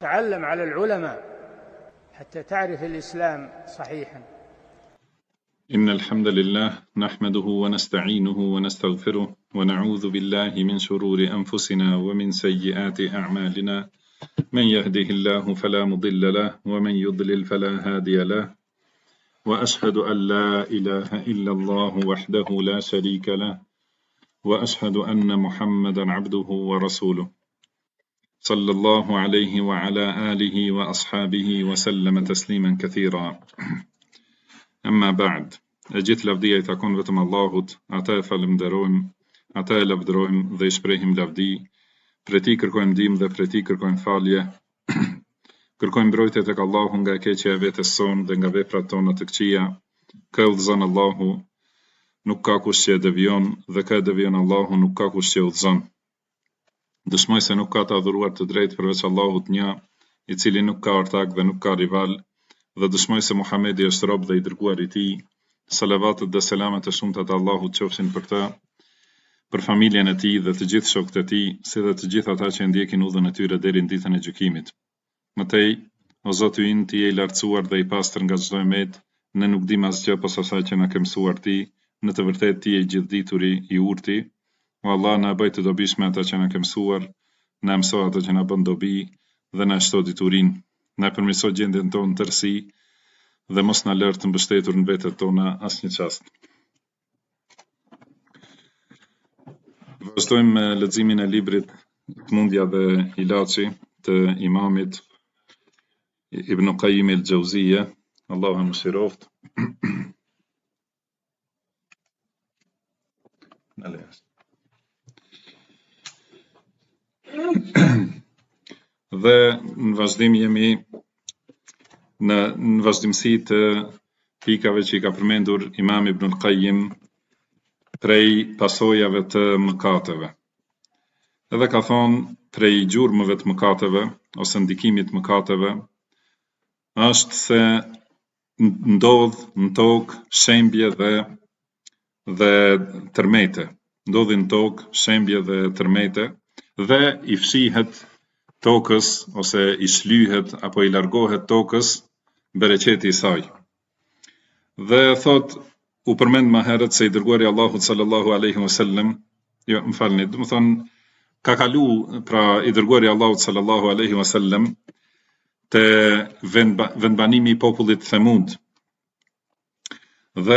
تعلم على العلماء حتى تعرف الإسلام صحيحا. إن الحمد لله نحمده ونستعينه ونستغفره ونعوذ بالله من شرور أنفسنا ومن سيئات أعمالنا، من يهده الله فلا مضل له ومن يضلل فلا هادي له، وأشهد أن لا إله إلا الله وحده لا شريك له، وأشهد أن محمدا عبده ورسوله صلى الله عليه وعلى آله وأصحابه وسلم تسليما كثيرا. أما بعد، أجيت لفدي تكون بتم الله أتا فلم دروم أتا لفدروم ذي شبرهم لفدي برتيكر كوم ديم ذا برتيكر كوم فالية كركوم برويته تك الله هنگا كيتشا بيت الصون دنگا بيبراتونا تكتشيا كود زن الله نكاكو الشي دبيون ذكا دبيون الله نكاكو الشي وزن dus moj se nuk ka të adhuruar të drejtë përveç Allahut një, I cili nuk ka ortak dhe nuk ka rival, dhe dëshmoj se Muhamedi është rob dhe I dërguar I tij. Salavatet dhe selamet e shumta të Allahut qofshin për të, për familjen e tij dhe të gjithë shokët e tij, si dhe të gjithë ata që ndjekin udhën e tyre deri në ditën e gjykimit. Mëtej, o Zoti ynë, Ti je I lartësuar dhe I pastër nga çdo emet, ne nuk dim asgjë pas asaj që na ke mësuar Ti, në të vërtetë Ti je I gjithdituri, I urti. O Allah, na bëj të dobishme ata që na ke mësuar, na mëso ata që na bën dobi dhe na shto diturinë, na përmirëso gjendjen tonë tërësi dhe mos na lër të mbështetur në vetët tona asnjë çast. Vazhdojmë me leximin e librit Mundja dhe Ilaçi të Imamit Ibn Qayyim el-Jauziyja, Allahu e mëshiroft. Dhe në vazhdim jemi në vazhdimsi të pikave që I ka përmendur Imam Ibn Qayyim prej pasojave të mëkateve. Edhe ka thonë prej gjurmëve të mëkateve ose ndikimit të mëkateve është se ndodh në tokë shembje dhe tërmete. Ndodhin në tokë shembje dhe tërmete dhe I fshihet tokës ose I shlyhet apo I largohet tokës bereqeti I saj. Dhe thot, u përmend më herët se I dërguari Allahut sallallahu alaihi wasallam, jo, më falni, do të thonë ka kalu pra I dërguari Allahut sallallahu alaihi wasallam te vendbanimi I popullit Thamud. Dhe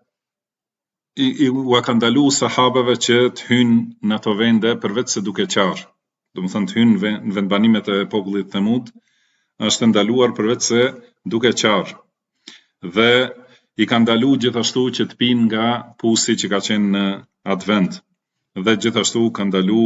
u ka ndalu sahabeve që të hynë në ato vende përveç se duke qarë. Do më thënë të hynë në vendbanimet e popullit Thamud është ndaluar përveç se duke qarë. Dhe I ka ndalu gjithashtu që të pinë nga pusi që ka qenë në atë vend. Dhe gjithashtu ka ndalu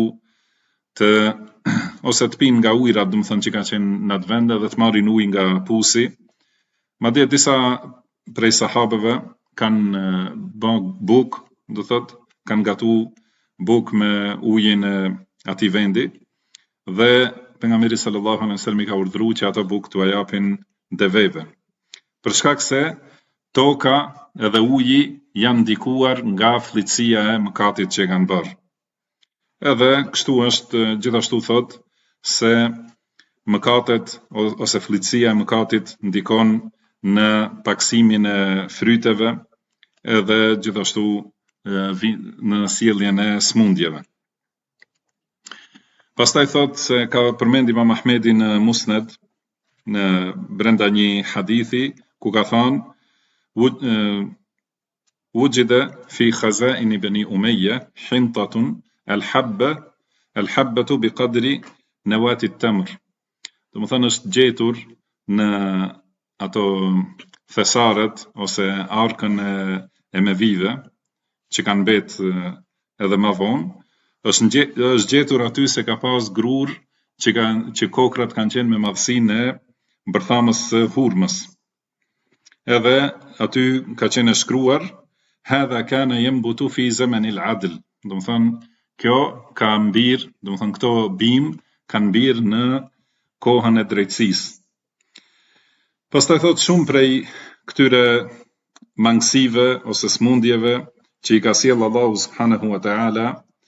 ose të pinë nga ujrat, do më thënë që ka qenë në atë vend dhe të marrin ujë nga pusi. Madje disa prej sahabeve kanë bën buk, do thot, kanë gatu buk me ujin e atij vendi dhe pejgamberi sallallahu alaihi wasallam I ka urdhëruar që ato buk t'u japin deveve. Për shkak se toka edhe uji janë ndikuar nga fllitësia e mëkatit që kanë bërë. Edhe kështu është gjithashtu thot se mëkatet ose fllitësia e mëkatit ndikon në paksimin e fryteve edhe gjithashtu në sjelljen e smundjeve. Pastaj thot se ka përmend Imam Ahmedi në Musnad në brenda një hadithi ku ka thënë wujida fi khaza'in bani Umayya hintatun al-habbatu biqadri nawati at-tamr. Do të thonë është gjetur në ato thesaret ose arkën e mevive që kanë bet edhe më vonë, është gjetur aty se ka pas grur që kokrat kanë qenë me madhësinë e bërthamës së hurmës. Edhe aty ka qenë shkruar hadha kana yanbutu fi zaman al-adl. Do të thonë kjo ka mbir, do të thonë këto bim kanë mbir në kohën e drejtësisë. Pastaj thot shumë prej këtyre mangësive ose smundjeve që I ka sjell Allahu subhanahu wa taala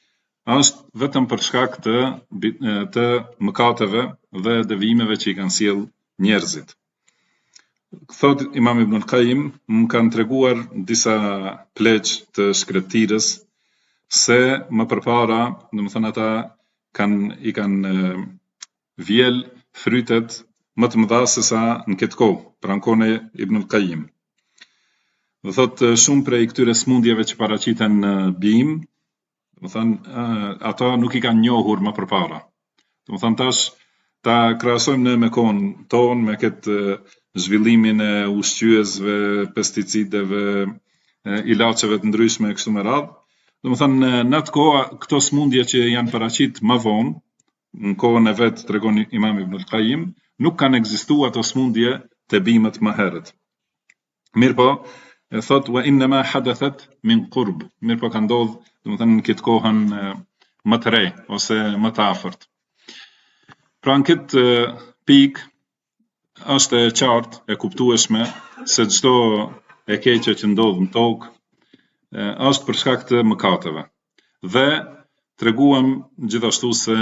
është vetëm për shkak të mëkateve dhe devijimeve që I kanë sjell njerëzit. Thot Imam Ibn al-Qayyim, më kanë treguar disa pleq të shkretirës se më përpara, domethënë ata I kanë vjell frytet më të mëdha se sa në këtë kohë, pra në kohën e Ibn al-Qayyim. Dhe thot shumë prej këtyre smundjeve që paraqiten në bim, domethënë ata nuk I kanë njohur më përpara. Domethënë tash ta krahasojmë me kohën tonë me këtë zhvillimin e ushqyesve, pesticideve, ilaçeve të ndryshme kështu me radhë. Domethënë në atë kohë këto smundje që janë paraqit më vonë, në kohën e vet tregon Imam Ibn al-Qayyim, nuk kanë ekzistuar ato smundje te bimët më herët. Mirpo thot wa inma hadathat min qurb. Mirpo ka ndodhur domethënë në këtë kohën më të re ose më të afërt. Pra në këtë pikë është e qartë, e kuptueshme se çdo e keqe që ndodh në tokë është për shkak të mëkateve. Dhe treguam gjithashtu se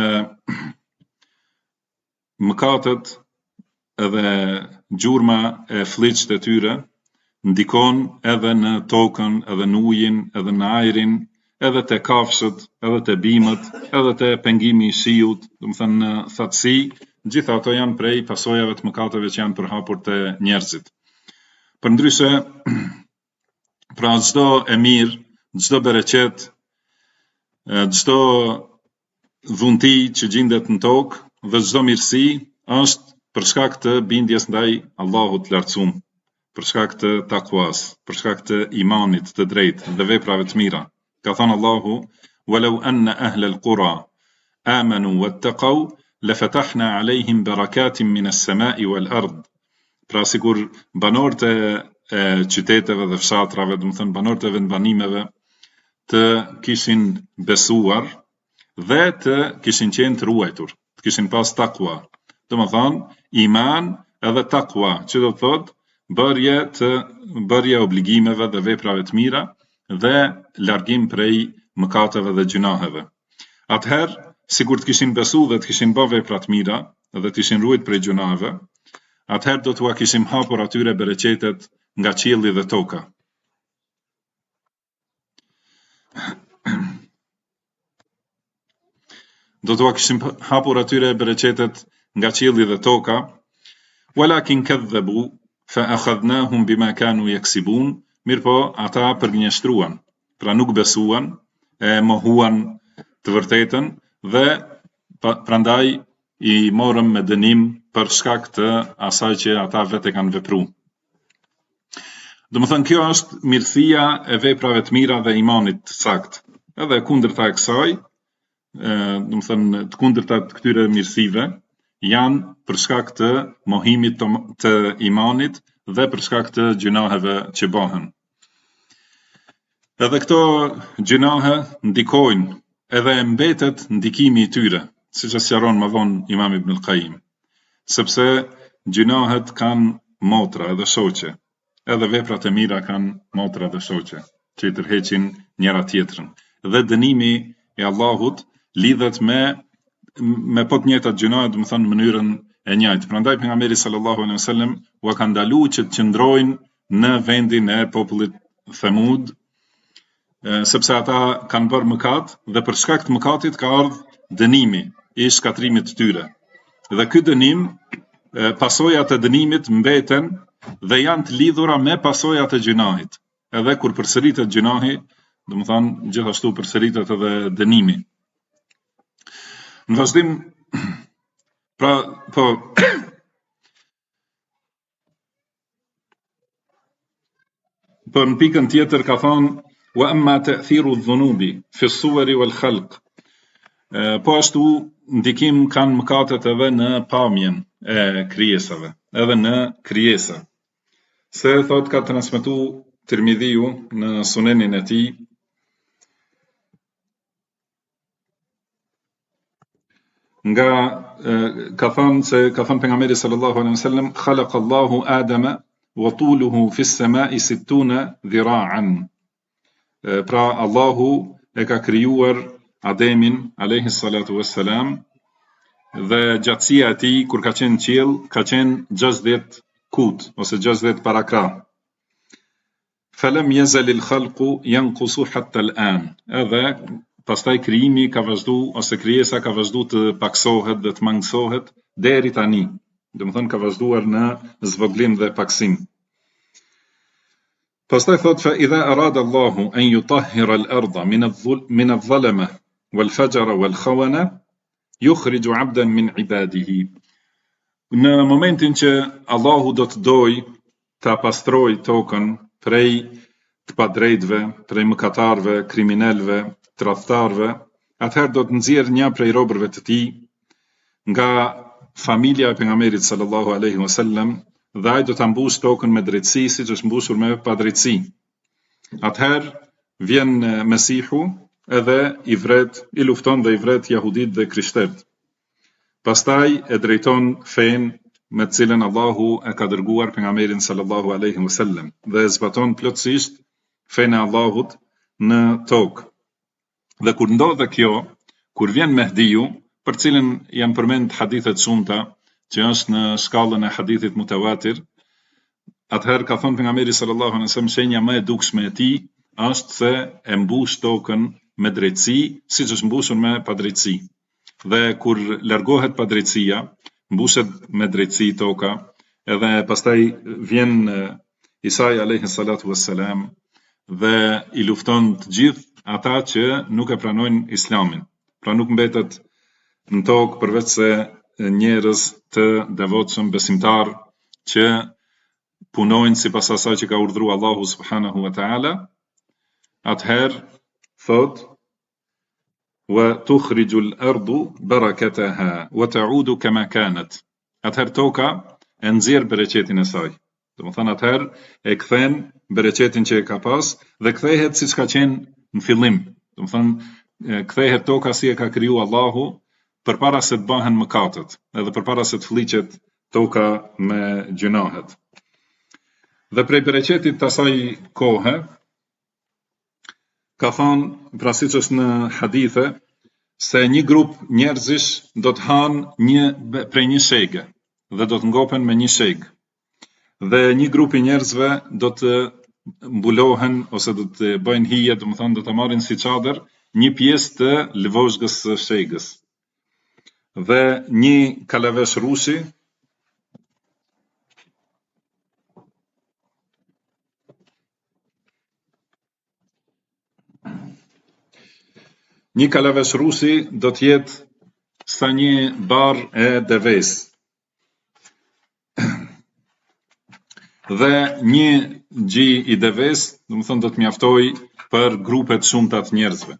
mëkatet edhe gjurma e fllëçt e tyre ndikon edhe në tokën, edhe në ujin, edhe në ajrin, edhe te kafshët, edhe te bimët, edhe te pengimi I shiut, domethënë në thatësi, gjitha ato janë prej pasojave të mëkateve që janë përhapur te njerëzit. Përndryshe, pra çdo e mirë, çdo bereqet, çdo dhunti që gjendet në tokë dhe çdo mirësi është për shkak të bindjes ndaj Allahut të lartësuar, për shkak të takuas, për shkak të imanit të drejtë dhe veprave të mira. Ka thënë Allahu: "Walau anna ahla al-qura amanu wattaqu lafatahna alayhim barakatin min as-sama'i wal-ard." Pra sikur banorët e qyteteve dhe fshatrave, domethënë banorët e vendbanimeve, të kishin besuar dhe të kishin qenë të ruajtur, të kishin pas takua. Domethënë iman edhe takua, që do të thotë bërje obligimeve dhe veprave të mira dhe largim prej mëkateve dhe gjunaheve. Atëherë, sikur të kishin besu dhe të kishin bërë vepra të mira dhe të kishin ruajtur prej gjunaheve, atëherë do t'ua kishim hapur atyre bereqetet nga qielli dhe toka. Do t'ua kishim hapur atyre bereqetet nga qielli dhe toka, walakin kadhabu fa akhadnahum bima kanu yaksibun. Mirpo ata përgjigjëstruan, pra nuk besuan, e mohuan të vërtetën dhe prandaj I morëm me dënim për shkak të asaj që ata vetë kanë vepruar. Domethënë kjo është mirësia e veprave të mira dhe imanit të saktë. Edhe kundërta e kësaj, domethënë të kundërta të këtyre mirësive janë për shkak të mohimit të imanit dhe për shkak të gjunaheve që bëhen. Edhe këto gjunahe ndikojnë edhe mbetet ndikimi I tyre, siç e sqaron më vonë Imam Ibn al-Qayyim, sepse gjunahet kanë motra edhe shoqe, edhe veprat e mira kanë motra dhe shoqe, që I tërheqin njëra tjetrën. Dhe dënimi I Allahut lidhet me po të njëjtat gjunahe, domethënë në mënyrën e njëjtë. Prandaj pejgamberi sallallahu alaihi wasallam u ka ndaluar që të qëndrojnë në vendin e popullit Thamud, sepse ata kanë bërë mëkat dhe për shkak të mëkatit ka ardhur dënimi I shkatrimit të tyre. Dhe ky dënim, pasojat e dënimit mbeten dhe janë të lidhura me pasojat e gjunahit. Edhe kur përsëritet gjunahi, domethënë gjithashtu përsëritet edhe dënimi. Në vazhdim, pra po për në pikën tjetër ka thonë wa amma ta'thiru adh-dhunubi fi as-suwari wal-khalq. Po ashtu ndikim kanë mëkatet edhe në pamjen e krijesave, edhe në krijesa. Se thot ka transmetuar Tirmidhiu në sunenin e tij nga ka thënë pejgamberi sallallahu alaihi wasallam khalaqa Allahu Adama wa tuluhu fi as-sama'i 60 dhira'an. Pra Allahu e ka krijuar Ademin alayhi salatu wassalam, dhe gjatësia e tij kur ka qenë në qiell ka qenë 60 kut ose 60 parakra. Falam yazal al-khalqu yanqusu hatta al-an. Edhe pastaj krijimi ka vazhdu ose krijesa ka vazhdu të paksohet dhe të mangësohet deri tani. Domethënë ka vazhduar në zvoglim dhe paksim. Pastaj thot fa idha arada Allahu an yutahhira al-ardha min adh-dhalama wal-fajra wal-khawana yukhriju 'abdan min 'ibadihi. Në momentin që Allahu do të doj ta pastroj tokën prej të padrejtëve, prej mëkatarëve, kriminalëve, tradhtarëve, atëherë do të nxjerrë një prej robërve të tij nga familja e pejgamberit sallallahu alaihi wasallam dhe ai do ta mbush tokën me drejtësi siç është mbushur me padrejtësi. Atëherë vjen Mesihu edhe i lufton dhe i vret jahudit dhe krishterët. Pastaj e drejton fen me të cilën Allahu e ka dërguar pejgamberin sallallahu alaihi wasallam dhe e zbaton plotësisht fen e Allahut në tokë. Dhe kur ndodhe kjo, kur vjen Mehdiu, për cilën janë përmend hadithet shumëta, që është në shkallën e hadithit mutawatir, atëherë ka thënë pejgamberi sallallahu alaihi wasallam shenja më e dukshme e tij është se e mbush tokën me drejtësi, siç është mbushur me padrejtësi. Dhe kur largohet padrejtësia, mbushet me drejtësi toka, edhe pastaj vjen Isa alayhi salatu wassalam dhe i lufton të gjithë ata që nuk e pranojnë Islamin. Pra nuk mbetet në tokë përveç se njerëz të devotshëm besimtar që punojnë sipas asaj që ka urdhëruar Allahu subhanahu wa taala. Atëherë thot wa tukhriju al-ardu barakataha wa ta'udu kama kanat. Atëherë toka e nxjerr bereqetin e saj. Domethënë atëherë e kthen bereqetin që e ka pas dhe kthehet siç ka qenë në fillim. Domethënë kthehet toka si e ka kriju Allahu përpara se të bëhen mëkatet, edhe përpara se të fliqet toka me gjunahet. Dhe prej bereqetit të asaj kohe ka thënë, pra siç është në hadithe, se një grup njerëzish do të hanë prej një shege dhe do të ngopen me një sheg. Dhe një grup i njerëzve do të mbulohen ose do të bëjnë hije, domethënë do të marrin si çadër një pjesë të lëvozhgës së shegës. Dhe një kalavesh rushi do të jetë sa një barë e deves. Dhe një gji i deves, domethënë do të mjaftoj për grupet shumëta të njerëzve.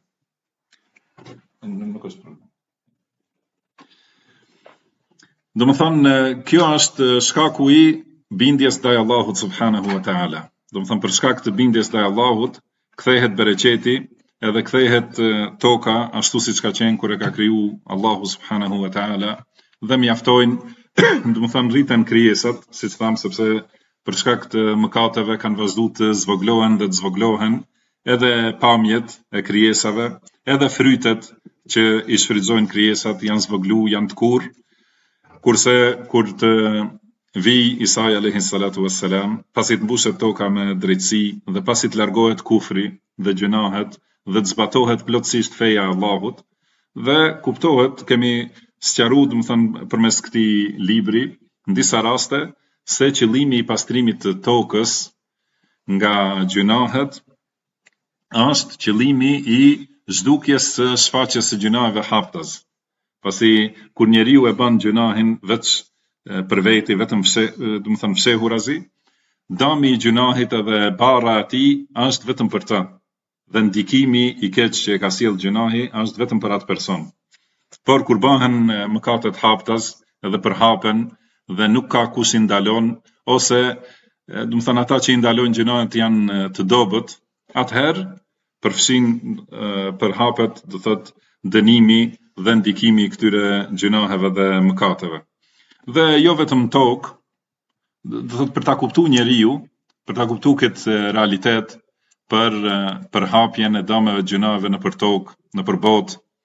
Domethënë kjo është shkaku i bindjes ndaj Allahut subhanahu wa taala. Domethënë për shkak të bindjes ndaj Allahut kthehet bereqeti edhe kthehet toka ashtu siç ka qenë kur e ka kriju Allahu subhanahu wa taala dhe mjaftojnë, domethënë rriten krijesat, siç tham, sepse për shkak të mëkateve kanë vazhdu të zvoglohen dhe të zvoglohen edhe pamjet e krijesave, edhe frytet që i shfrytëzojnë krijesat janë zvoglu, janë të kurrë. Kurse kur të vij Isa alayhi salatu wassalam, pasi të mbushet toka me drejtësi dhe pasi të largohet kufri dhe gjunahet dhe të zbatohet plotësisht feja e Allahut dhe kuptohet, kemi sqaruar domethënë përmes këtij libri në disa raste se qëllimi i pastrimit të tokës nga gjunahet është qëllimi i zhdukjes së shfaqjes së gjunave haftas. Pasi kur njeriu e bën gjunahin veç për veti, vetëm domethënë fshehurazi, dami i gjunahit edhe bara e tij është vetëm për të. Dhe ndikimi i keq që e ka sjell gjunahi është vetëm për atë person. Por kur bëhen mëkatet haptas edhe përhapen dhe nuk ka kush i ndalon, ose domethënë ata që i ndalojnë gjunahet janë të dobët, atëherë përfshin përhapet, do thotë dënimi dhe ndikimi i këtyre gjunaheve dhe mëkateve. Dhe jo vetëm tokë, do thotë për ta kuptuar njeriu, për ta kuptuar këtë realitet, për hapjen e dëmeve të gjunave në për tokë, në për botë,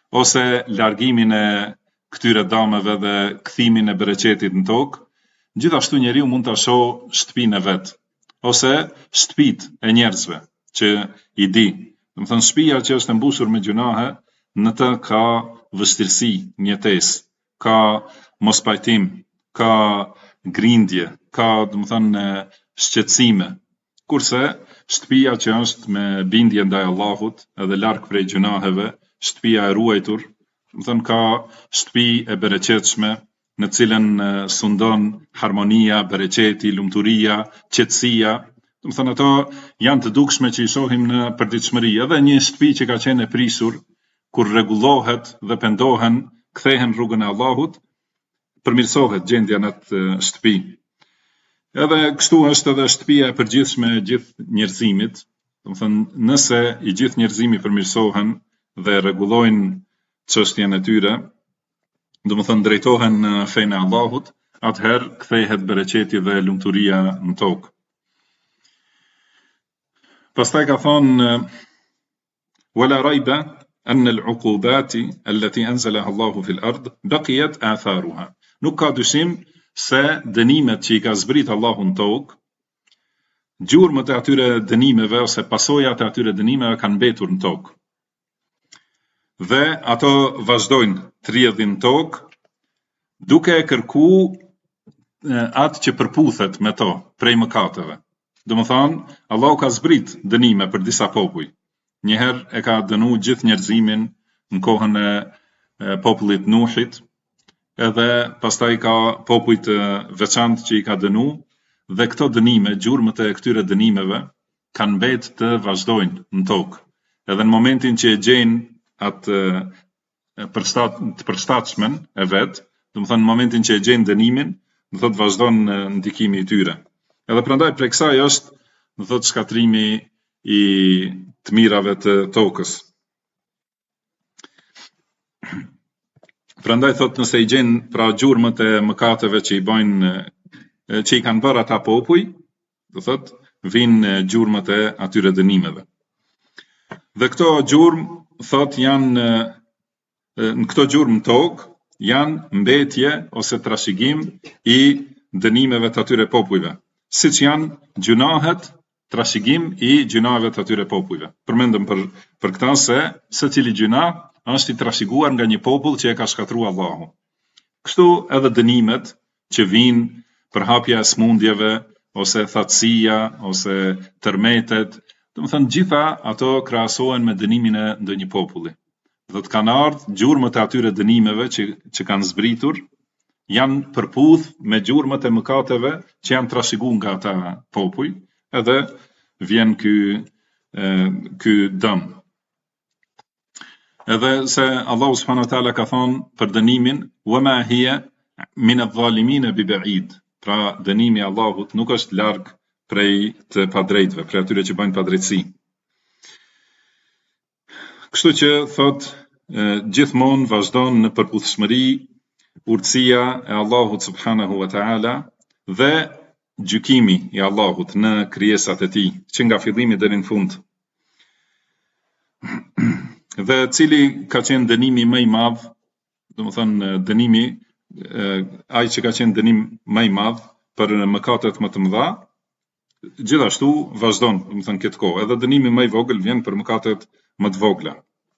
ose largimin e këtyre damave dhe kthimin e bereqetit në tokë, gjithashtu njeriu mund ta shohë shtëpinë e vet, ose shtëpitë e njerëzve që i di. Do të thënë shtëpia që është e mbushur me gjunahe, në të ka vështirësi në jetesë, ka mospajtim, ka grindje, ka do të thënë shqetësime. Kurse shtëpia që është me bindje ndaj Allahut edhe larg prej gjunaheve, shtëpia e ruajtur, do të thënë ka shtëpi e bereqetshme, në cilën sundon harmonia, bereqeti, lumturia, qetësia. Do të thënë ato janë të dukshme që i shohim në përditshmëri. Edhe një shtëpi që ka qenë e prisur, kur rregullohet dhe pendohen, kthehen rrugën e Allahut, përmirësohet gjendja në atë shtëpi. Edhe kështu është edhe shtëpia e përgjithshme e gjithë njerëzimit. Do të thënë, nëse i gjithë njerëzimi përmirësohen dhe rregullojnë çështjen e tyre, do të thënë drejtohen në fenë e Allahut, atëherë kthehet bereqeti dhe lumturia në tokë. Pastaj ka thonë wala raiba an al-uqubati allati anzalaha Allahu fil ard baqiyat atharuha. Nuk ka dyshim se dënimet që i ka zbrit Allahu në tokë, gjurmët e atyre dënimeve ose pasojat e atyre dënimeve kanë mbetur në tokë. Dhe ato vazhdojnë të rrjedhin në tokë, duke kërku atë që përputhet me to, prej mëkateve. Domethënë, Allahu ka zbrit dënime për disa popuj. Njëherë e ka dënu gjithë njerëzimin në kohën e popullit Nuhit, edhe pastaj ka popuj të veçantë që i ka dënu, dhe këto dënime, gjurmët e këtyre dënimeve, kanë mbetë të vazhdojnë në tokë. Edhe në momentin që e gjejnë atë të përshtatshmen e vet, do të thënë në momentin që e gjejnë dënimin, do thotë vazhdon ndikimi i tyre. Edhe prandaj prej kësaj është, do thotë shkatrimi i të mirave të tokës. Prandaj thotë nëse i gjen pra gjurmët e mëkateve që i bëjnë, që i kanë bërë ata popuj, do thotë vinë gjurmët e atyre dënimeve. Dhe këto gjurmë thotë janë në këto gjurmë tokë janë mbetje ose trashëgim i dënimeve të atyre popujve, siç janë gjunahet, trashëgim i gjunave të atyre popujve. Përmendëm për këta se secili gjuna është i trashëguar nga një popull që e ka shkatruar Allahu. Kështu edhe dënimet që vinë për hapja e smundjeve, ose thatësia, ose tërmetet, do të thënë gjitha ato krahasohen me dënimin e ndonjë populli. Do të kanë ardhur gjurmët e atyre dënimeve që kanë zbritur, janë përputh me gjurmët e mëkateve që janë trashëguar nga ata popuj, edhe vjen ky dëm. Edhe se Allahu subhanahu wa taala ka thonë për dënimin wama hiya min adh-dhalimin biba'id. Pra dënimi i Allahut nuk është larg prej të padrejtëve, prej atyre që bëjnë padrejtësi. Kështu që thot gjithmonë vazhdon në përputhshmëri urtësia e Allahut subhanahu wa taala dhe gjykimi i Allahut në krijesat e tij, që nga fillimi deri në fund. Dhe cili ka qenë dënimi më i madh, domethënë dënimi ai që ka qenë dënim më i madh për mëkatet më të mëdha, gjithashtu vazhdon, domethënë këtë kohë, edhe dënimi më i vogël vjen për mëkatet më të vogla.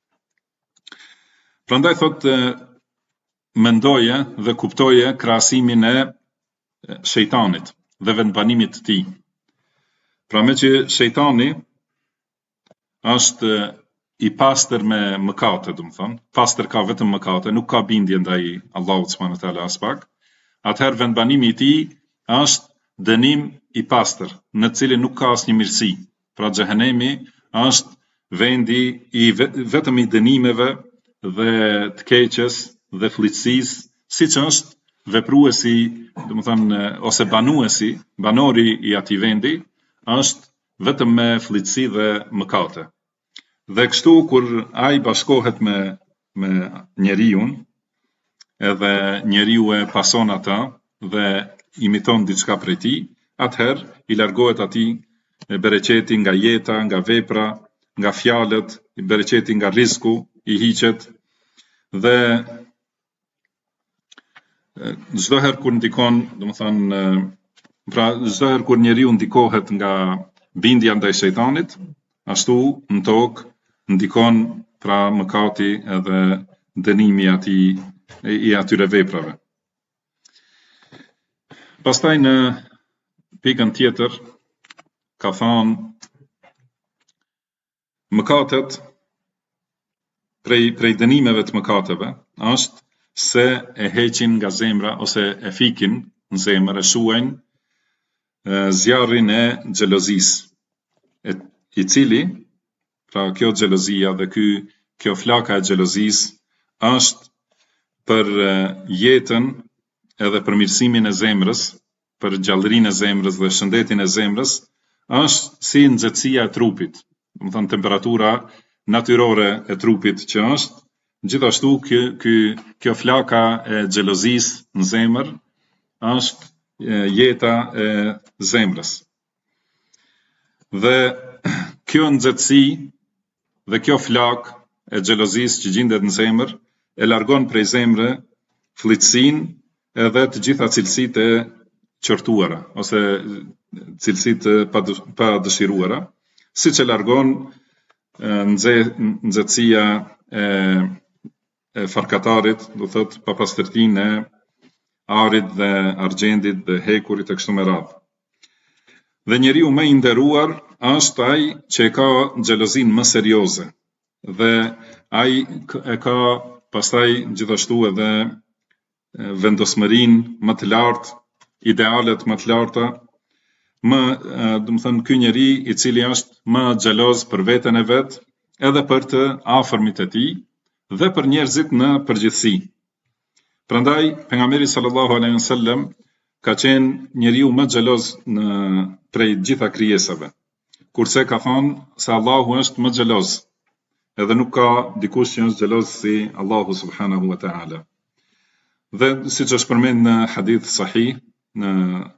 Prandaj thotë mendoje dhe kuptoje krahasimin e shejtanit dhe vendbanimit të tij. Pra me që shejtani është i pastër me mëkate, domethënë, pastër ka vetëm mëkate, nuk ka bindje ndaj Allahut subhanahu wa taala as pak. Atëherë vendbanimi i tij është dënim i pastër, në cilin nuk ka asnjë mirësi. Pra xhehenemi është vendi i vetëm i dënimeve dhe të keqes dhe fllitësisë, siç është vepruesi, domethënë ose banuesi, banori i atij vendi është vetëm me fllitësi dhe mëkate. Dhe kështu kur ai bashkohet me njeriun, edhe njeriu e pason ata dhe imiton diçka prej tij, atëherë i largohet atij bereqeti nga jeta, nga vepra, nga fjalët, bereqeti nga rreziku i hiqet, Dhe çdo herë kur ndikon, domethënë pra çdo herë kur njeriu ndikohet nga bindja ndaj shejtanit, ashtu në tokë ndikon pra mëkati edhe dënimi i atyre veprave. Pastaj në pikën tjetër ka thënë mëkatet prej dënimeve të mëkateve është se e heqin nga zemra ose e fikin në zemër, e shuajnë zjarrin e xhelozisë, i cili, pra kjo xhelozia dhe kjo flaka e xhelozisë është për jetën edhe për mirësimin e zemrës, për gjallërinë e zemrës dhe shëndetin e zemrës, është si nxehtësia e trupit, domethënë temperatura natyrore e trupit që është, gjithashtu kjo flaka e xhelozisë në zemër është jeta e zemrës. Dhe kjo nxehtësi dhe kjo flak e xhelozisë që gjendet në zemër e largon prej zemrë fllitësinë edhe të gjitha cilësitë e qortuara ose cilësitë pa dëshiruara, siç e largon nxehtësia e farkatarit, do thot papastërtinë e arit dhe argjendit dhe hekurit e kështu me radhë. Dhe njeriu më i nderuar është ai që e ka xhelozinë më serioze dhe ai e ka pastaj gjithashtu edhe vendosmërinë më të lartë, idealet më të larta, domethënë ky njeri i cili është më xheloz për veten e vet, edhe për të afërmit e tij dhe për njerëzit në përgjithësi. Prandaj pejgamberi sallallahu alaihi wasallam ka qenë njeriu më xheloz prej gjitha krijesave. Kurse ka thënë se Allahu është më xheloz, edhe nuk ka dikush që është xheloz si Allahu subhanahu wa taala. Dhe siç është përmendur në hadith sahih, në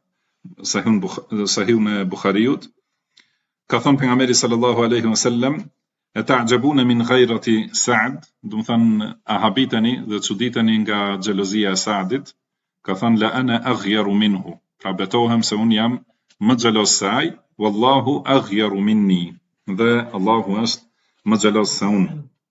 sahihun e Buhariut, ka thënë pejgamberi sallallahu alaihi wasallam: "E ta'jabuna min ghayrati Sa'd", do të thënë a habiteni dhe çuditeni nga xhelozia e Sa'dit, ka thënë la ana aghyaru minhu, pra betohem se un jam më xheloz se ai, wallahu aghyaru minni, dhe Allahu është më xheloz se unë.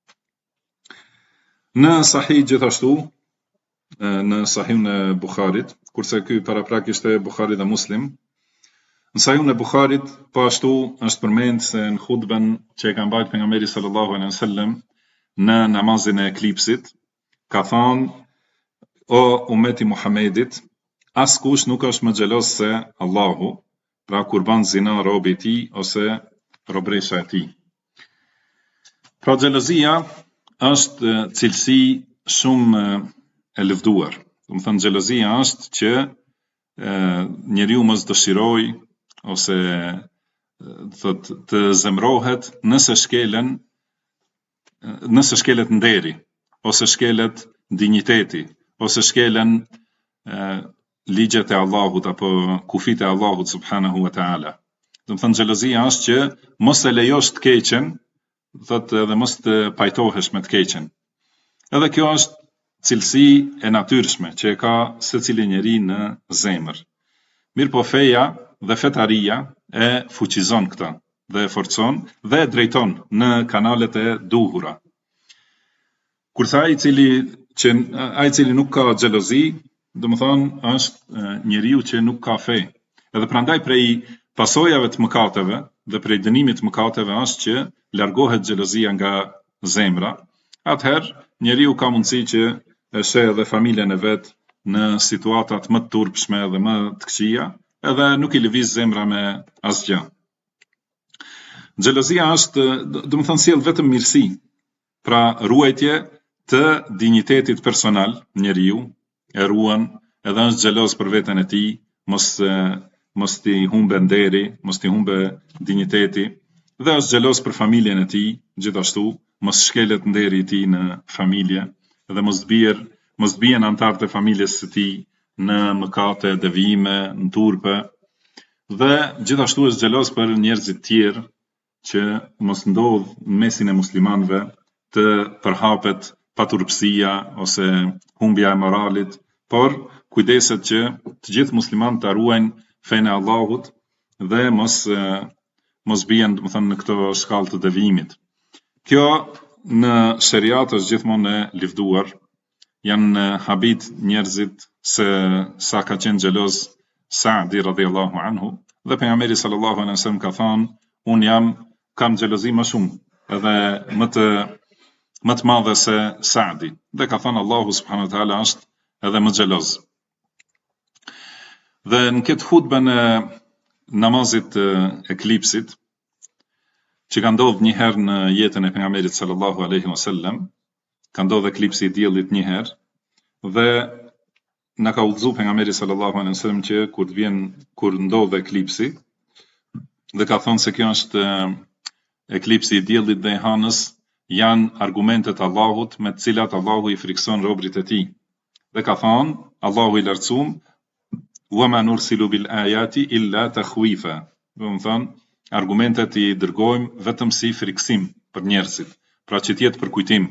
Në sahih gjithashtu, në sahihun e Buharit, kurse ky paraprak ishte Buhari dhe Muslim, në sahihun e Buharit po ashtu është përmend se në hutben që e ka mbajtur pejgamberi sallallahu alaihi wasallam në namazin e eklipsit, ka thënë: "O ummeti Muhamedit, askush nuk është më xheloz se Allahu, pra kur bën zina robi i tij ose robresha e tij." Pra xhelozia është cilësi shumë e lëvduar. Do të thënë xhelozia është që njeriu mos dëshiroj ose të zemrohet nëse shkelet nderi, ose shkelet dinjiteti, ose shkelen ligjet e Allahut apo kufit e Allahut subhanahu wa taala. Do të thënë xhelozia është që mos e lejosh të keqen, thotë edhe mos të pajtohesh me të keqen. Edhe kjo është cilësi e natyrshme që e ka secili njeri në zemër. Mirë po feja dhe fetaria e fuqizon këta dhe e forcon dhe e drejton në kanalet e duhura. Kurse ai i cili nuk ka xhelozi, domethënë është njeriu që nuk ka fe. Edhe prandaj prej pasojave të mëkateve dhe prej dënimit të mëkateve është që largohet xhelozia nga zemra. Atëherë njeriu ka mundësi që e sheh edhe familjen e vet në situatat më të turpshme dhe më të këqija, edhe nuk i lëviz zemra me asgjë. Xhelozia është, domethënë sjell vetëm mirësi, pra ruajtje të dinjitetit personal, njeriu e ruan, edhe është xheloz për veten e tij, mos t'i humbe nderi, mos t'i humbe dinjiteti, dhe është xheloz për familjen e tij, gjithashtu mos shkelet nderi i tij në familje, dhe mos bien antarët e familjes së tij në mëkate, devijime, në turpe, dhe gjithashtu është xheloz për njerëzit tjerë që mos ndodh në mesin e muslimanëve të përhapet paturpësia ose humbja e moralit, por kujdeset që të gjithë muslimanët ta ruajnë fenë e Allahut dhe mos bien, domethënë, në këto shkallë të devijimit. Kjo në sheriat është gjithmonë e lëvduar. Janë habit njerëzit se sa ka qenë xheloz Sa'di radhiyallahu anhu, dhe pejgamberi sallallahu alaihi wasallam ka thënë, kam xhelozi më shumë, edhe më të madhe se Sa'di. Dhe ka thënë Allahu subhanahu wa taala është edhe më xheloz. Dhe në këtë hutbën e namazit eklipsit, që ka ndodhur një herë në jetën e pejgamberit sallallahu alaihi wasallam, ka ndodhur eklipsi i diellit një herë, dhe na ka udhëzuar pejgamberi sallallahu alaihi wasallam që kur ndodh eklipsi, dhe ka thonë se kjo është eklipsi i diellit dhe i hanës, janë argumentet Allahut me të cilat Allahu i frikson robërit e tij. Dhe ka thonë Allahu i lartësuar, wa ma nursilu bil ayati illa takhwifa. Do të thonë, argumentet i dërgojmë vetëm si friksim për njerëzit, pra që të jetë për kujtim.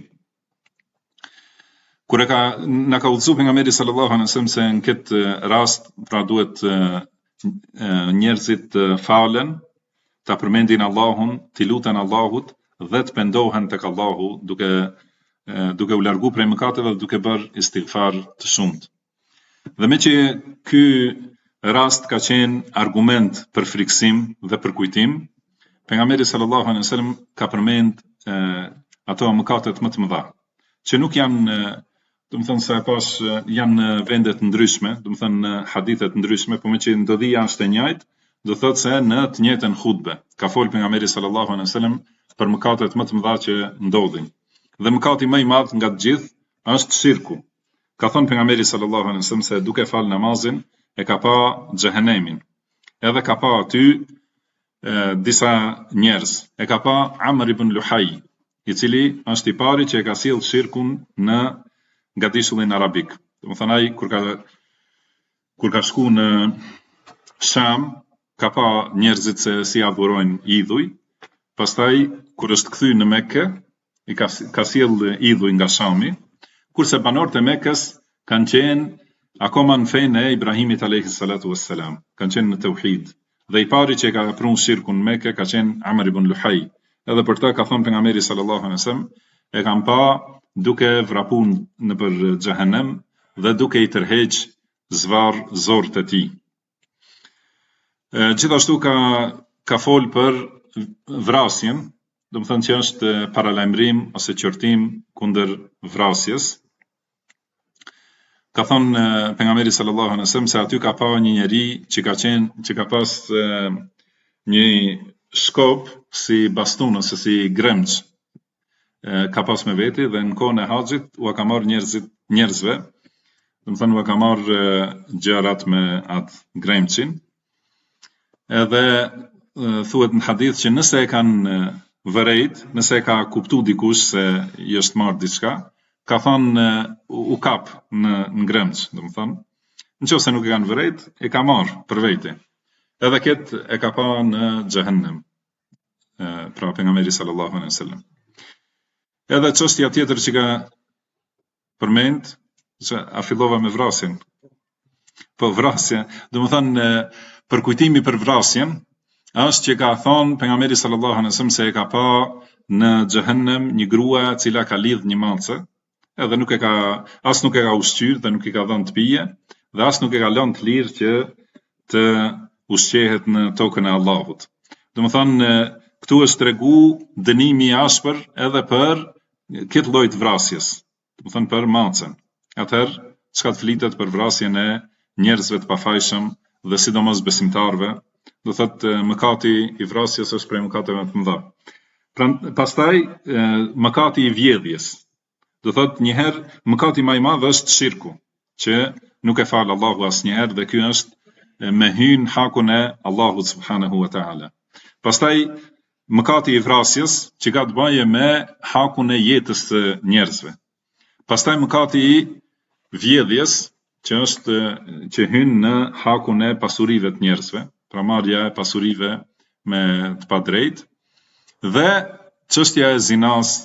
Kur na ka udhëzuar pejgamberi sallallahu alaihi wasallam se në këtë rast pra duhet njerëzit të falen, ta përmendin Allahun, t'i luten Allahut dhe të pendohen tek Allahu duke u largu prej mëkateve dhe duke bërë istighfar të shumt. Dhe me që ky rast ka qenë argument për friksim dhe për kujtim, pejgamberi sallallahu alaihi wasallam ka përmend ato mëkatet më të mëdha, që nuk janë, domethënë se pas janë në vende të ndryshme, domethënë në hadithe të ndryshme, por me që ndodhia është e njëjtë, do thotë se në të njëjtën hutbe ka folë pejgamberi sallallahu alaihi wasallam për mëkatet më të mëdha që ndodhin. Dhe mëkati më i madh nga të gjithë është shirku. Ka thënë pejgamberi sallallahu alaihi wasallam se duke fal namazin e ka pa xhehenemin. Edhe ka pa aty disa njerëz. E ka pa Amr ibn Luhaj, i cili është i pari që e ka sjellë shirkun në gatishëllin arabik. Domethënë ai kur ka shku në Sham, ka pa njerëzit se si adhurojnë idhuj. Pastaj kur është kthy në Mekë, i ka sjellë idhuj nga Shami, kurse banorët e Mekës kanë qenë akoma në fenë e Ibrahimit alayhi salatu wassalam, kanë qenë në tauhid. Dhe i pari që ka prunë shirkun në Mekë ka qenë Amr ibn Luhaj. Edhe për ta ka thënë pejgamberi sallallahu alaihi wasallam, e kanë pa duke vrapun nëpër xhehenem dhe duke i tërheq zorët e tij. Gjithashtu ka fol për vrasjen, domethënë që është paralajmërim ose qortim kundër vrasjes. Ka thonë pejgamberi sallallahu alaihi wasallam se aty ka pa një njeri që ka pas një shkop si bastun ose si gremç, ka pas me veti dhe në kohën e haxhit u ka marrë njerëzve, domethënë u ka marrë gjërat me atë gremçin. Edhe thuhet në hadith që nëse e kanë vërejt, nëse e ka kuptu dikush se i është marrë diçka, ka thënë u kap në gremç, domethënë, nëse nuk e kanë vërejt, e ka marrë për vete. Edhe këtë e ka pa në xhehenem. Pra pejgamberi sallallahu alaihi wasallam. Edhe çështja tjetër që ka përmend, që a fillova me vrasjen. Po vrasja, domethënë për kujtimi për vrasjen, është që ka thonë pejgamberi sallallahu alaihi wasallam se e ka pa në xhehenem një grua e cila ka lidh një mace, edhe nuk e ka ushqyer dhe nuk i ka dhënë të pije, dhe as nuk e ka lënë të lirë që të ushqehet në tokën e Allahut. Domethënë këtu është tregu dënimi i ashpër edhe për këtë lloj të vrasjes, domethënë për macën. Atëherë çka të flitet për vrasjen e njerëzve të pafajshëm dhe sidomos besimtarve, do thotë mëkati i vrasjes është prej mëkateve të mëdha. Pastaj mëkati i vjedhjes. Do thotë një herë mëkati më i madh është shirku, që nuk e fal Allahu asnjëherë dhe ky është me hyn hakun e Allahut subhanahu wa taala. Pastaj mëkati i vrasjes që ka të bëjë me hakun e jetës së njerëzve. Pastaj mëkati i vjedhjes që hyn në hakun e pasurive të njerëzve, pra marrja e pasurive me të padrejtë, dhe çështja e zinas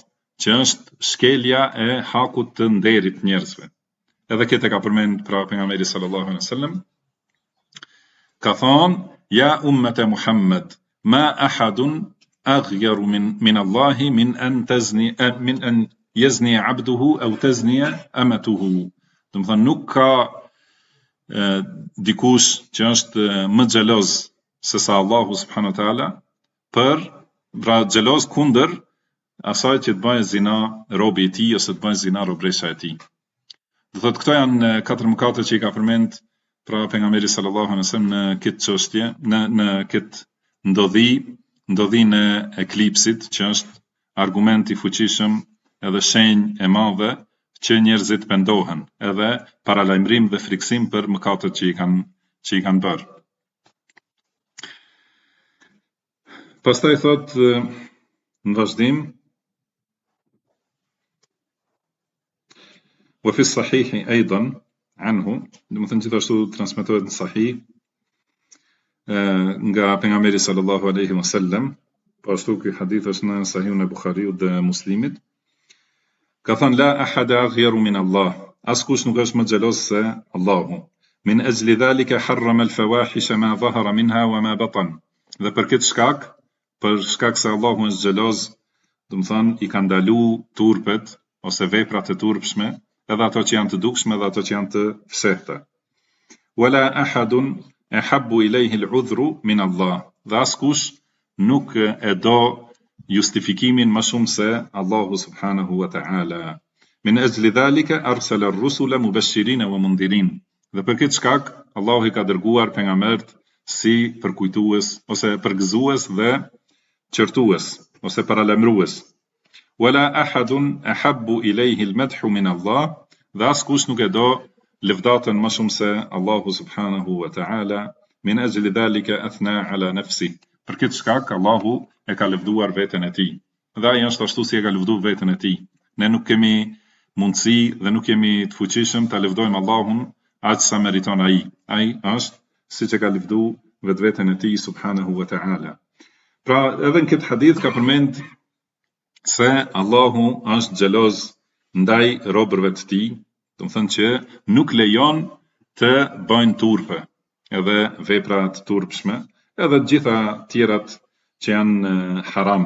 që është shkelja e hakut të nderit njerëzve. Edhe këtë ka përmend pra pejgamberi sallallahu alaihi wasallam, ka thonë: ja ummet e Muhammed, ma ahadun aghyaru min Allahi min an yazni abduhu aw tazni amatuhu. Do të thonë nuk ka dikush që është më xheloz se sa Allahu subhanahu wa taala, pra xheloz kundër asaj që të bëjë zina robi i tij ose të bëjë zina robresha e tij. Do thotë këto janë 4 mëkate që i ka përmend pra pejgamberi sallallahu alaihi wasallam në këtë çështje, në këtë ndodhinë e eklipsit, që është argument i fuqishëm edhe shenjë e madhe që njerëzit pendohen, edhe paralajmërim dhe friksim për mëkatet që i kanë bërë. Pastaj thot në vazhdim: wa fi sahih aidan anhu, do të thënë gjithashtu transmetohet në sahih nga pejgamberi sallallahu alaihi wasallam, po ashtu ky hadith është në sahihun e Buhariut dhe Muslimit. Ka thënë: la ahada aghyaru min Allah, askush nuk është më xheloz se Allahu. Min ajli dhalika harrama al-fawahish ma dhahara minha wa ma batan. Dhe për këtë shkak, për shkak se Allahu është xheloz, do të thënë i ka ndalu turpet ose veprat e turpshme, edhe ato që janë të dukshme dhe ato që janë të fshehta. Wala ahadun ahabbu ilayhi al-udhru min Allah. Dhe askush nuk e do justifikimin më shumë se Allahu subhanahu wa ta'ala. Min ajli dhalika arsala ar-rusula mubashirina wa mundhirin. Dhe për këtë shkak Allahu i ka dërguar pejgambert si përkujtues ose përgëzues dhe qërtues ose paralajmërues. Wala ahadun ahabbu ilayhi al-madhu min Allah. Dhe askush nuk e do lëvdatën më shumë se Allahu subhanahu wa ta'ala. Min ajli dhalika athna ala nafsi. Për këtë shkak Allahu e ka lëvduar veten e tij. Dhe ai është ashtu si e ka lëvduar veten e tij. Ne nuk kemi mundësi dhe nuk jemi të fuqishëm ta lëvdojmë Allahun aq sa meriton ai. Ai është siç e ka lëvduar vetveten e tij subhanahu wa ta'ala. Pra edhe në këtë hadith ka përmend se Allahu është xheloz ndaj robërve të tij, do të thënë që nuk lejon të bëjnë turpe, edhe vepra të turpshme, edhe të gjitha tjerat që janë haram.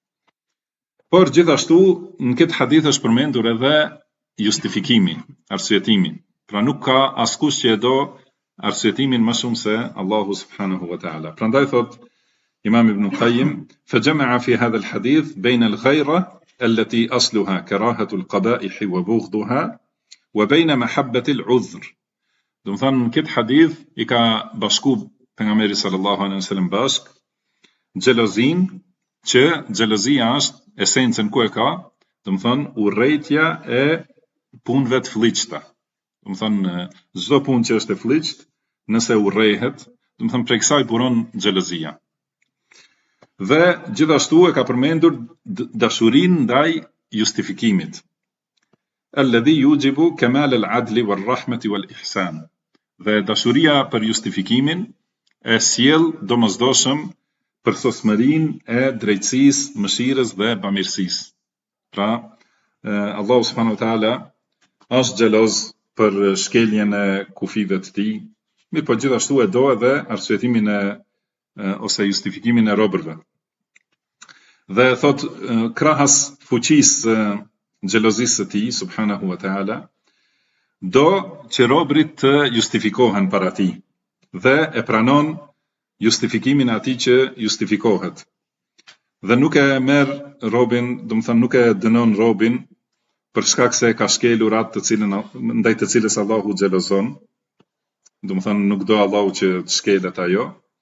Por gjithashtu në këtë hadith është përmendur edhe justifikimi, arsyetimi. Pra nuk ka askush që e do arsyetimin më shumë se Allahu subhanahu wa ta'ala. Prandaj thot Imam Ibn Qayyim: فجمع في هذا الحديث بين الغيرة التي أصلها كراهة القبائح وبغضها وبين محبة العذر. Do të thënë në këtë hadith i ka bashku pejgamberi sallallahu alaihi wasallam bashk xhelozin, që xhelozia është esencën ku e ka, do të thënë urrejtja e punëve të fllihta. Do të thënë çdo punë që është e fllihtë, nëse urrehet, do të thënë prej kësaj buron xhelozia. Dhe gjithashtu e ka përmendur dashurinë ndaj justifikimit. Alladhi yujibu kamal al-adli wal-rahmati wal-ihsan. Dhe dashuria për justifikimin e sjell domosdoshëm përthosmërinë e drejtësisë, mëshirës dhe bamirësisë. Pra, Allahu subhanahu wa taala është xheloz për shkeljen e kufive të tij, mirë po gjithashtu e do edhe arsyetimin ose justifikimin e robërve. Dhe thot krahas fuqisë xhelozisë së tij subhanahu wa taala, do që robrit të justifikohen para tij dhe e pranon justifikimin e atij që justifikohet. Dhe nuk e merr robin, do të thënë nuk e dënon robin për shkak se ka shkelur atë të cilën ndaj të cilës Allahu xhelozon. Do të thënë nuk do Allahu që të shkelet ajo.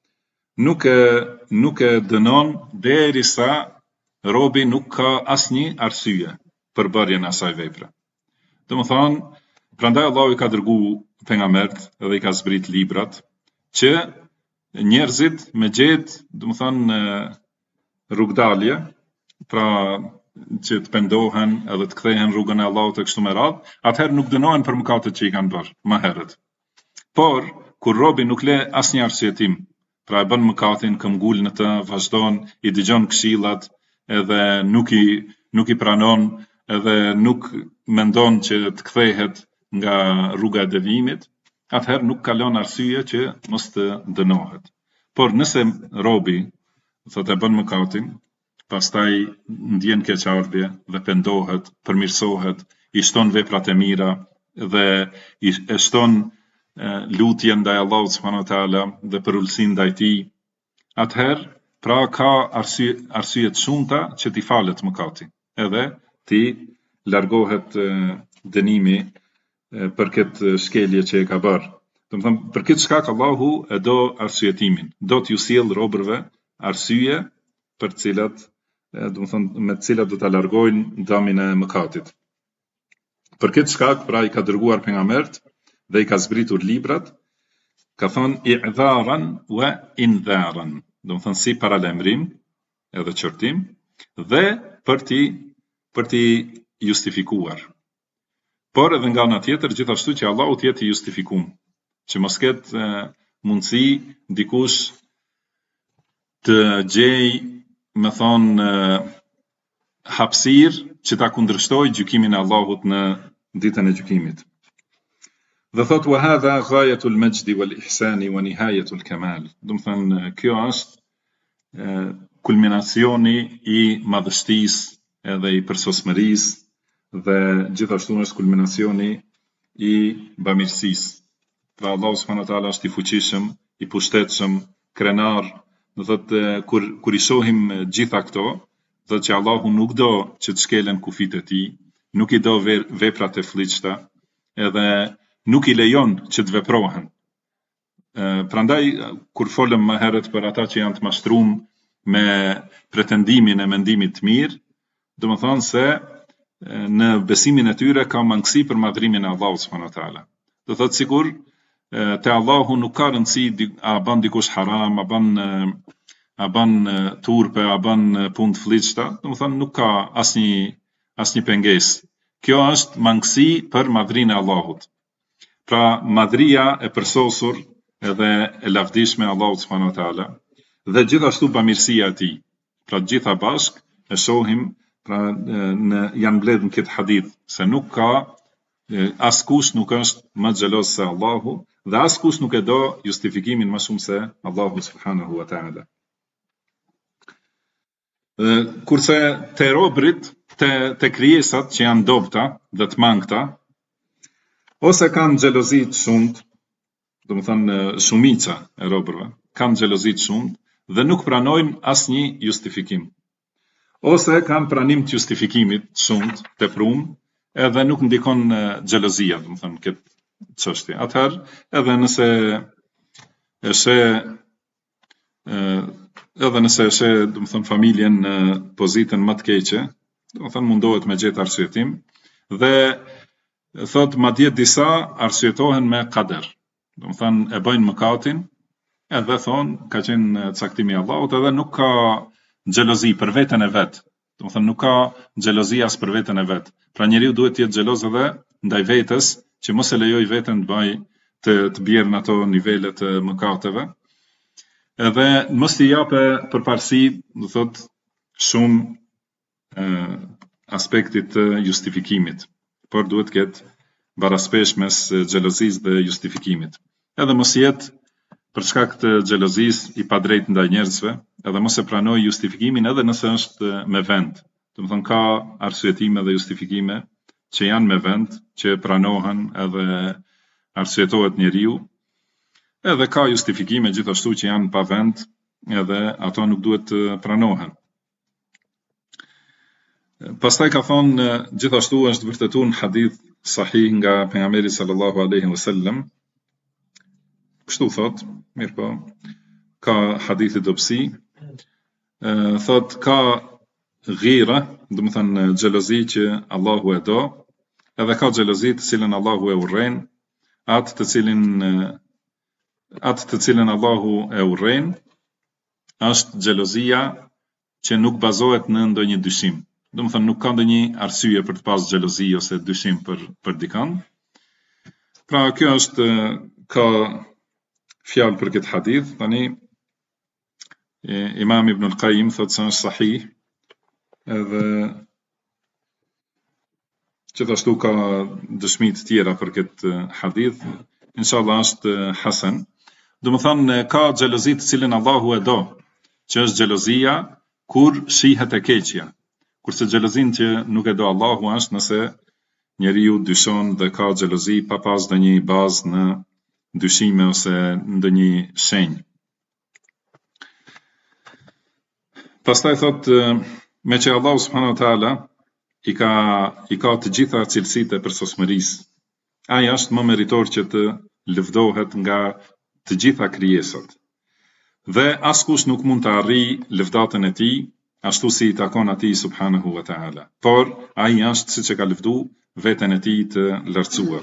Nuk e dënon derisa robi nuk ka asnjë arsye për bërjen e asaj vepre. Do të thënë, prandaj Allahu i ka dërguar pejgambert dhe i ka zbrit librat që njerëzit me gjetë, do të thënë rrugdalje, pra që të pendohen edhe të kthehen rrugën e Allahut e kështu me radhë, atëherë nuk dënohen për mëkatet që i kanë bërë më herët. Por kur robi nuk le asnjë arsyetim, pra e bën mëkatin, këmbgul në të, vazhdon, i dëgjon këshillat, edhe nuk i pranon edhe nuk mendon që të kthehet nga rruga e devijimit, atëherë nuk kalon arsye që mos të dënohet. Por nëse robi thotë e bën mëkatin, pastaj ndjen keqardhje dhe pendohet, përmirësohet, i shton veprat e mira dhe e shton lutjen ndaj Allahut subhanahu wa taala dhe për ulësinë ndaj tij, atëherë pra ka arsye të shumta që t'i falet mëkati, edhe t'i largohet dënimi për këtë shkelje që e ka bërë. Domethënë, për këtë shkak Allahu e do arsyetimin, do t'ju sjell robërve arsye për të cilat, domethënë me të cilat do ta largojnë dëmin e mëkatit. Për këtë shkak pra i ka dërguar pejgambert dhe i ka zbritur librat, ka thonë i'dharan wa indharan, domethënë si paralemrim edhe qortim dhe për ti justifikuar. Por edhe nga ana tjetër gjithashtu që Allahu të jetë i justifikuar, që mos ketë mundësi dikush të gjej, me thonë, hapësirë që ta kundërshtojë gjykimin e Allahut në ditën e gjykimit. Dhe thotë wa hadha ghayatul majdi wal ihsani wa nihayatul kamal. Domethënë kjo është kulminacioni i madhështisë edhe i përsosmërisë dhe gjithashtu është kulminacioni i bamirësisë. Pra Allahu subhanahu wa taala është i fuqishëm, i pushtetshëm, krenar. Do thotë kur i shohim gjitha këto, thotë që Allahu nuk do që të shkelen kufit e tij, nuk i do veprat e fllihshta, edhe nuk i lejon që të veprohen. Prandaj kur folëm më herët për ata që janë të mashtruar me pretendimin e mendimit të mirë, domethënë se në besimin e tyre ka mangësi për madhrimin e Allahut subhanahu wa taala. Do thotë sigur te Allahu nuk ka rëndësi a bën dikush haram, a bën turpe, a bën punë të fllihshta, domethënë nuk ka asnjë pengesë. Kjo është mangësi për madhrinë e Allahut. Pra madhria e përsosur edhe e lavdishme e Allahut subhanahu wa taala dhe gjithashtu bamirësia e tij. Pra gjitha bashk e shohim, pra janë mbledhur në këtë hadith se nuk ka askush nuk është më xheloz se Allahu dhe askush nuk e do justifikimin më shumë se Allahu subhanahu wa taala. Kurse te robrit, te krijesat që janë dobta dhe të mangëta, ose kanë xhelozi të shumtë, domethënë shumica e robërve kanë xhelozi të shumtë dhe nuk pranojnë asnjë justifikim. Ose kanë pranim të justifikimit të shumtë, teprum, edhe nuk ndikon xhelozia, domethënë këtë çështje. Atëherë, edhe nëse domethënë familjen në pozitën më të keqe, domethënë mundohet me gjetë arsyetim dhe thot madje disa arsyetohen me qader. Domethënë e bëjnë mëkatin, edhe thon ka qenë caktimi i Allahut, edhe nuk ka xhelozi për veten e vet. Domethënë nuk ka xhelozi as për veten e vet. Pra njeriu duhet të jetë xheloz edhe ndaj vetes, që mos e lejoj veten të bëj të bjerë në ato nivele të mëkateve. Edhe mos t'i japë përparësi, do thot, shumë aspektit të justifikimit, por duhet ketë baraspesh mes xhelozisë dhe justifikimit. Edhe mos jetë për shkak të xhelozisë i padrejtë ndaj njerëzve, edhe mos e pranoj justifikimin edhe nëse është me vend. Domethënë ka arsyetime dhe justifikime që janë me vend, që pranohen edhe arsyetohet njeriu, edhe ka justifikime gjithashtu që janë pa vend, edhe ato nuk duhet të pranohen. Pastaj ka thonë gjithashtu është vërtetuar në hadith sahih nga pejgamberi sallallahu alaihi wasallam. Kështu thot, mirë po, ka hadithi dobësi, thot ka ghira, domethënë xhelozi që Allahu e do, edhe ka xhelozi të cilën Allahu e urren, atë të cilën Allahu e urren, është xhelozia që nuk bazohet në ndonjë dyshim. Domethënë nuk ka ndonjë arsye për të pas xhelozi ose dyshim për dikën. Pra kjo është ka fjalë për këtë hadith. Tani Imam Ibn al-Qayyim thotë se është sahih, edhe Gjithashtu ka dëshmi të tjera për këtë hadith, inshallah është hasan. Do të thonë ka xhelozi të cilën Allahu e do, që është xhelozia kur shihet e keqja. Kurse xhelozin që nuk e do Allahu është nëse njeriu dyshon dhe ka xhelozi pa pas ndonjë bazë në dyshime ose ndonjë shenjë. Pastaj thot me që Allahu subhanahu wa taala i ka të gjitha cilësitë e përsosmërisë. Ai është më meritor që të lëvdohet nga të gjitha krijesat. Dhe askush nuk mund të arrijë lëvdatën e tij ashtu si i takon atij subhanahu wa taala. Por ai është siç e ka lëvdu veten e tij të lartësuar.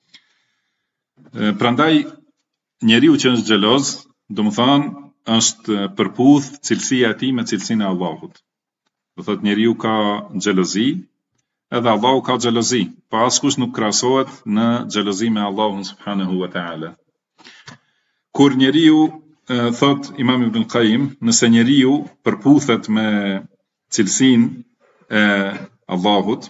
Prandaj njeriu që është xheloz, domethënë është përputh cilësia e tij me cilësinë e Allahut. Do thotë njeriu ka xhelozi, edhe Allahu ka xhelozi, pa askush nuk krahasohet në xhelozi me Allahun subhanahu wa taala. Kur njeriu thot Imam Ibn Qayyim, nëse njeriu përputhet me cilësinë e Allahut,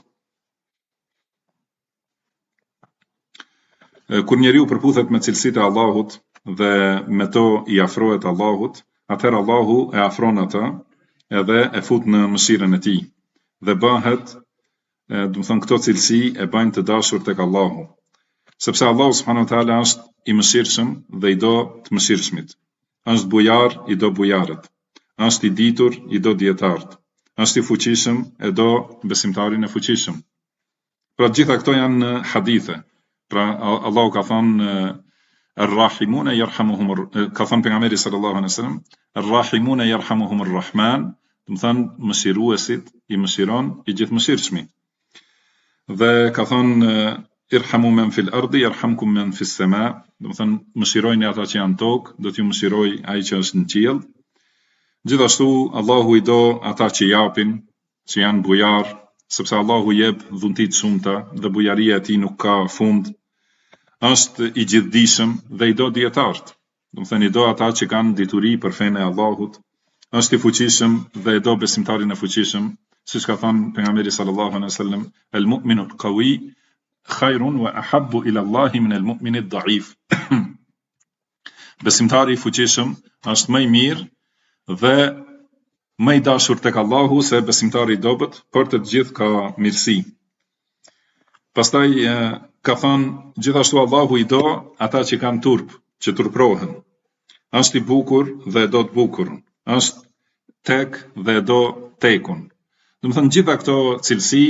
kur njeriu përputhet me cilësitë e Allahut dhe me to i afrohet Allahut, atëherë Allahu e afron atë edhe e fut në mëshirën e tij dhe bëhet, do të thonë këto cilësi e bajnë të dashur tek Allahu, sepse Allahu subhanahu wa taala është i mëshirshëm dhe i do të mëshirshmit. Është bujar, i do bujarët. Është i ditur, i do dietarët. Është i fuqishëm, e do besimtarin e fuqishëm. Pra gjitha këto janë hadithe. Pra Allahu ka thënë Ar-Rahimuna yarhamuhum, ka thënë pejgamberi sallallahu alaihi wasallam, Ar-Rahimuna yarhamuhum Ar-Rahman, do të thonë mëshiruesit i mëshiron i gjithëmëshirshmi. Dhe ka thënë Irhamu men fil ardi yarhamkum men fis sama, do të thonë mëshirojeni ata që janë tokë, do t'ju mëshiroj ai që është në qiell. Gjithashtu Allahu i do ata që japin, që janë bujar, sepse Allahu jep dhunti të shumta dhe bujaria e tij nuk ka fund. Është i gjithdijshëm dhe i do dietarët. Do të thënë i do ata që kanë dituri për fenë e Allahut. Është i fuqishëm dhe i do besimtarin e fuqishëm, siç ka thënë pejgamberi sallallahu alaihi wasallam, el-mu'minu al-qawi khairun wa ahabbu ila Allahi min al-mu'min ad-da'if. Besimtari i fuqishëm është më i mirë dhe më i dashur tek Allahu se besimtari i dobët, por të gjithë ka mirësi. Pastaj ka thënë gjithashtu Allahu i do ata që kanë turp, që turprohen. Është i bukur dhe e do të bukurën. Është tek dhe e do tekun. Do të thënë gjitha këto cilësi,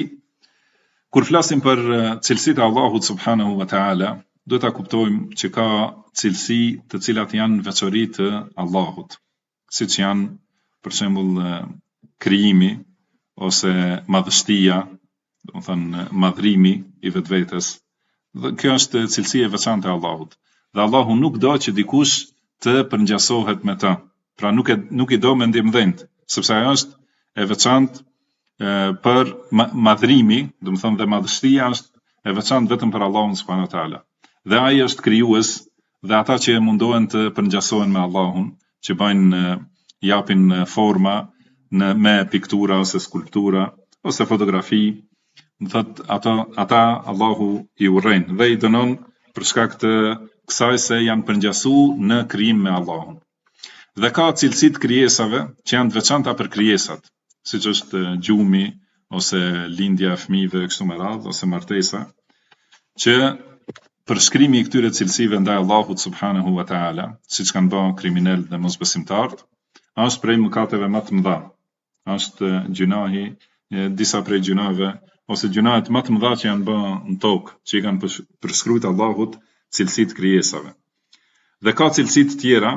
kur flasim për cilësitë e Allahut subhanahu wa taala, duhet ta kuptojmë që ka cilësi të cilat janë veçori të Allahut, siç janë për shembull krijimi ose madhështia, do të thënë madhrimi i vetvetes. Dhe kjo është cilësi e veçantë e Allahut. Dhe Allahu nuk do që dikush të përngjasohet me të. Pra nuk i do me ndjenjë, sepse ajo është e veçantë për madhrimi, do të thënë dhe madhështia është e veçantë vetëm për Allahun subhanahu wa taala. Dhe ai është krijues dhe ata që mundohen të përngjasohen me Allahun, që bëjnë japin forma me piktura ose skulptura ose fotografi, do thotë ata Allahu i urrejn dhe i dënon për shkak të kësaj se janë përngjasuar në krijim me Allahun. Dhe ka cilësi të krijesave që janë të veçanta për krijesat, siç është gjumi ose lindja e fëmijëve kështu me radhë ose martesa, që përshkrimi i këtyre cilësive ndaj Allahut subhanahu wa taala, siç kanë bërë kriminal dhe mosbesimtarët, është prej mëkateve më të mëdha. Është gjunahi, disa prej gjunave ose gjunahet më të mëdha që janë bërë në tokë, që i kanë përshkruajtur Allahut cilësitë krijesave. Dhe ka cilësi të tjera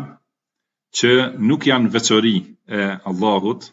që nuk janë veçori e Allahut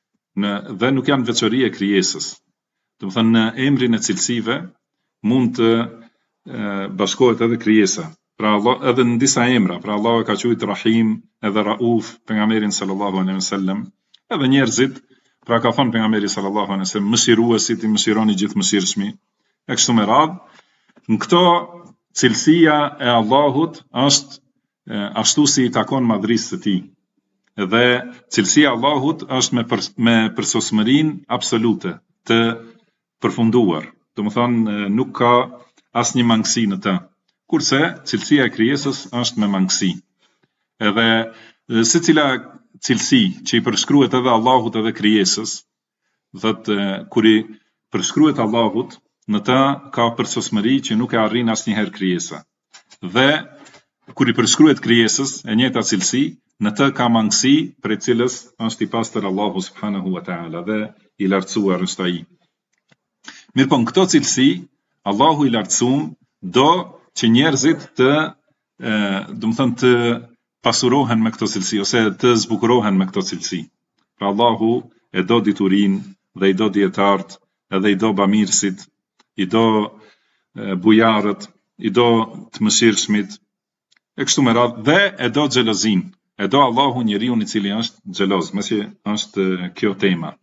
dhe nuk janë veçori e krijesës. Do të thënë në emrin e cilësive mund të bashkohet edhe krijesa. Pra Allah edhe në disa emra, pra Allah e ka quajtur Rahim edhe Rauf pejgamberin sallallahu alaihi wasallam, edhe njerëzit, pra ka thënë pejgamberi sallallahu alaihi wasallam, mëshiruesit i mëshironi gjithëmëshirshmi. E kështu me radhë, në këto cilësia e Allahut është ashtu si i takon madhrisë së tij. Dhe cilësia e Allahut është me përsosmërinë absolute të përfunduar. domethënë nuk ka asnjë mangësi në të. Kurse cilësia e krijesës është me mangësi. Edhe secila cilësi që i përshkruhet edhe Allahut edhe krijesës, thotë kur i përshkruhet Allahut, në ta ka përsosmëri që nuk e arrin asnjëherë krijesa. Dhe kur i përshkruhet krijesës e njëjta cilësi, në të ka mangësi për cilës është i pastër Allahu subhanahu wa taala dhe i lartësuar është ai. Mirpo në këto cilësi, Allahu i lartësuar do që njerëzit të të pasurohen me këto cilësi ose të zbukurohen me këto cilësi. Pra Allahu e do diturinë dhe i do dietarët, edhe i do bamirësit, i do bujarët, i do të mëshirshmit, e kështu me radhë, dhe e do xhelozin. E do Allahu njeriu i cili është xheloz, mëse është kjo tema.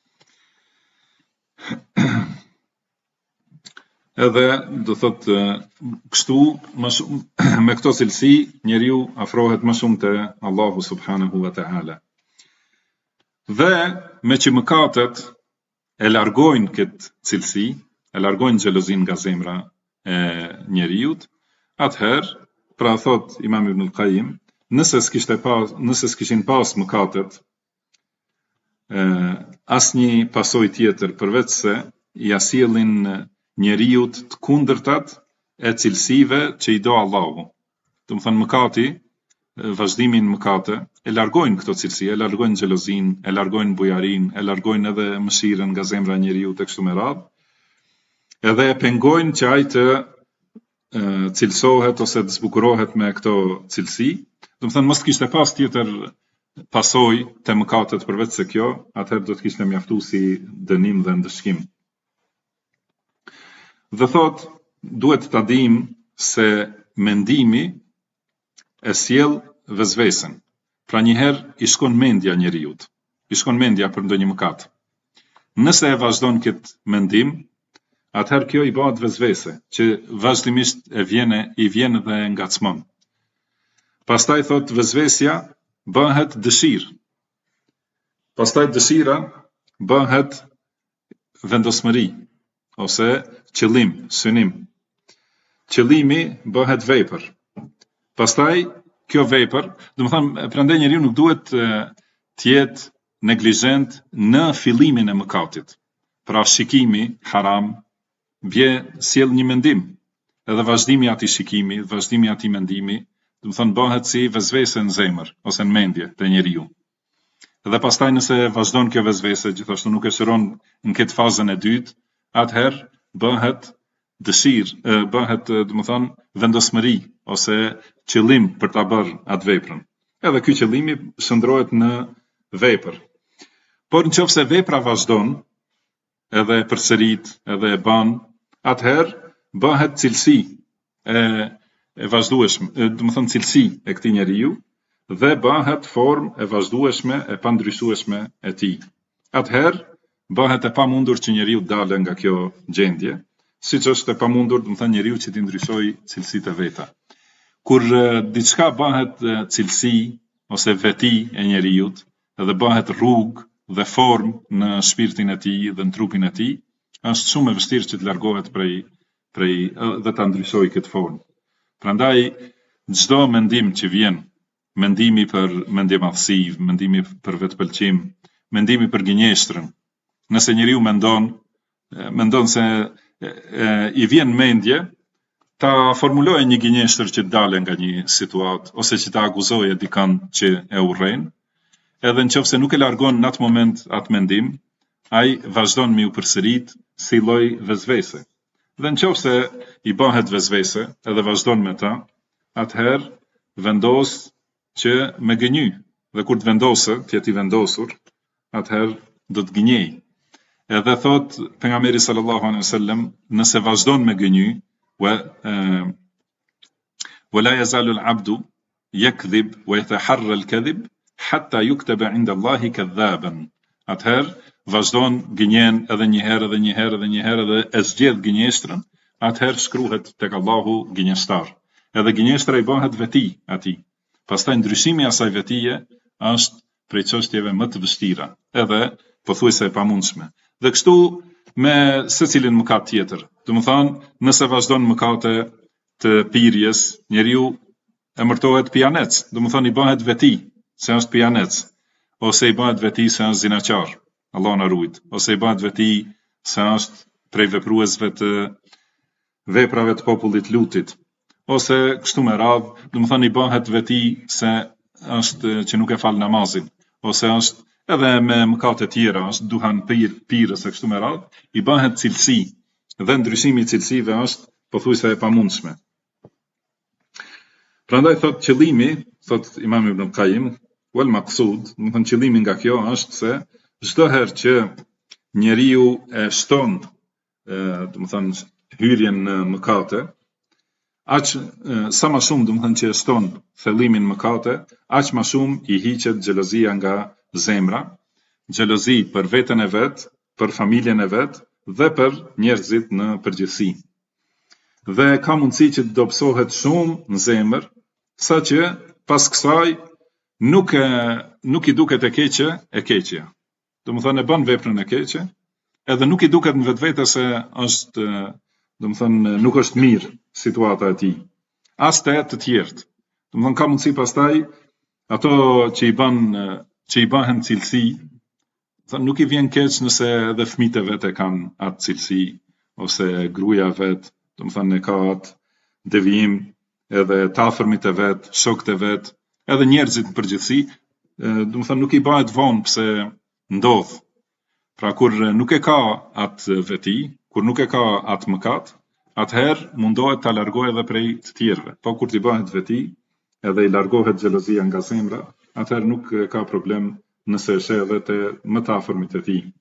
Edhe do thotë kështu më shumë me këto cilësi njeriu afrohet më shumë te Allahu subhanahu wa taala. Dhe me që mëkatet e largojnë këtë cilësi, e largojnë xhelozin nga zemra e njeriut, atëherë, pra thot Imam Ibn al-Qayyim, nëse s'kishin pas mëkatet, asnjë pasojë tjetër përveç se ja sjellin njeriut të kundërtat e cilësive që i do Allahu. Do të thënë mëkati, vazhdimin mëkate, e largojnë këto cilësi, e largojnë xhelozin, e largojnë bujarin, e largojnë edhe mëshirën nga zemra e njeriut e kështu me radhë, edhe e pengojnë që ai të cilësohet ose të zbukurohet me këto cilësi. Do të thënë mos kishte pas tjetër pasojë të mëkatet përveç se kjo, atëherë do të kishte mjaftuar si dënim dhe ndëshkim. Dhe thot, duhet ta dim se mendimi e sjell vezvesen. Pra njëherë i shkon mendja njeriut, i shkon mendja për ndonjë mëkat. Nëse e vazhdon këtë mendim, atëherë kjo i bëhet vezvese, që vazhdimisht i vjen dhe ngacmon. Pastaj thot vezvesja bëhet dëshirë. Pastaj dëshira bëhet vendosmëri ose qëllim, synim. Qëllimi bëhet vepër. Pastaj kjo vepër, do të thënë, prandaj njeriu nuk duhet të jetë neglizhent në fillimin e mëkatit. Pra shikimi haram sjell një mendim. Edhe vazhdimi i atij shikimi, vazhdimi i atij mendimi, do të thënë bëhet si vezvese në zemër ose në mendje te njeriu. Dhe pastaj nëse vazhdon kjo vezvese, gjithashtu nuk e shëron në këtë fazën e dytë, atëherë bëhet dëshirë, bëhet, do të thënë, vendosmëri ose qëllim për ta bërë atë veprën. Edhe ky qëllimi shndrohet në vepër. Por nëse vepra vazhdon, edhe përsërit, edhe e bën, atëherë bëhet cilësi e vazhdueshme, do të thënë cilësi e këtij njeriu dhe bëhet formë e vazhdueshme e pandryshueshme e tij. Atëherë bëhet e pamundur që njeriu të dalë nga kjo gjendje, siç është e pamundur, do të thënë njeriu që të ndryshojë cilësitë e veta. Kur diçka bëhet cilësi ose veti e njeriu dhe bëhet rrugë dhe formë në shpirtin e tij dhe në trupin e tij, është shumë e vështirë që të largohet prej dhe ta ndryshojë këtë formë. Prandaj çdo mendim që vjen, mendimi për mendjemadhësi, mendimi për vetpëlqim, mendimi për gënjeshtrën, nëse njeriu mendon se i vjen mendje ta formulojë një gënjeshtër që të dalë nga një situatë ose që ta akuzojë dikën që e urren, edhe nëse nuk e largon në atë moment atë mendim, ai vazhdon me u përsërit si lloj vezvese. Dhe nëse i bëhet vezvese edhe vazhdon me ta, atëherë vendos që me gënjy. Dhe kur të vendosë, të jetë i vendosur, atëherë do të gënjej. Edhe thot pejgamberi sallallahu alaihi wasallam, nëse vazhdon me gënjy, ولا يزال العبد يكذب ويتحرى الكذب حتى يكتب عند الله كذابا. Atëherë vazhdon gënjen edhe një herë dhe e zgjedh gënjeshtrën, atëherë shkruhet tek Allahu gënjeshtar. Edhe gënjeshtra i bëhet veti atij. Pastaj ndryshimi i asaj vetije është prej çështjeve më të vështira, edhe pothuajse e pamundshme. Dhe kështu me secilin mëkat tjetër. Domethënë, nëse vazhdon mëkate të pirjes, njeriu emërtohet pijanec, domethënë i bëhet veti se është pijanec, ose i bëhet veti se është zinaqar, Allah na ruajt, ose i bëhet veti se është prej vepruesve të veprave të popullit Lutit, ose kështu me radhë, domethënë i bëhet veti se është që nuk e fal namazin, ose është edhe me mëkate tjera, është duhan pirës e kështu me radhë, i bëhet cilësi, dhe ndryshimi i cilësive është pothuajse e pamundshme. Prandaj thot qëllimi, thot Imam Ibn Qayyim, wal maqsud, domethënë qëllimi nga kjo është se çdo herë që njeriu e shton, domethënë hyrjen në mëkate, aq sa më shumë domethënë që e shton thellimin mëkate, aq më shumë i hiqet xhelozia nga zemra, xhelozi për veten e vet, për familjen e vet dhe për njerëzit në përgjithësi. Dhe ka mundësi që të dobësohet shumë në zemër, saqë pas kësaj nuk i duket e keqja. Domethënë e bën veprën e keqe, edhe nuk i duket në vetvete se është, domethënë nuk është mirë situata e tij. As të tjerët. Domethënë ka mundësi pastaj ato që i bëhen cilësi, nuk i vjen keq nëse edhe fëmijët e vet e kanë atë cilësi, ose gruaja vet, domethënë e ka atë devijim, edhe të afërmit e vet, shokët e vet, edhe njerëzit në përgjithësi, domethënë nuk i bëhet vonë pse ndodh. Pra kur nuk e ka atë veti, kur nuk e ka atë mëkat, atëherë mundohet ta largojë edhe prej të tjerëve. Po kur t'i bëhet veti, edhe i largohet xhelozia nga zemra, atëherë nuk ka problem nëse e sheh edhe te më të afërmit e tij.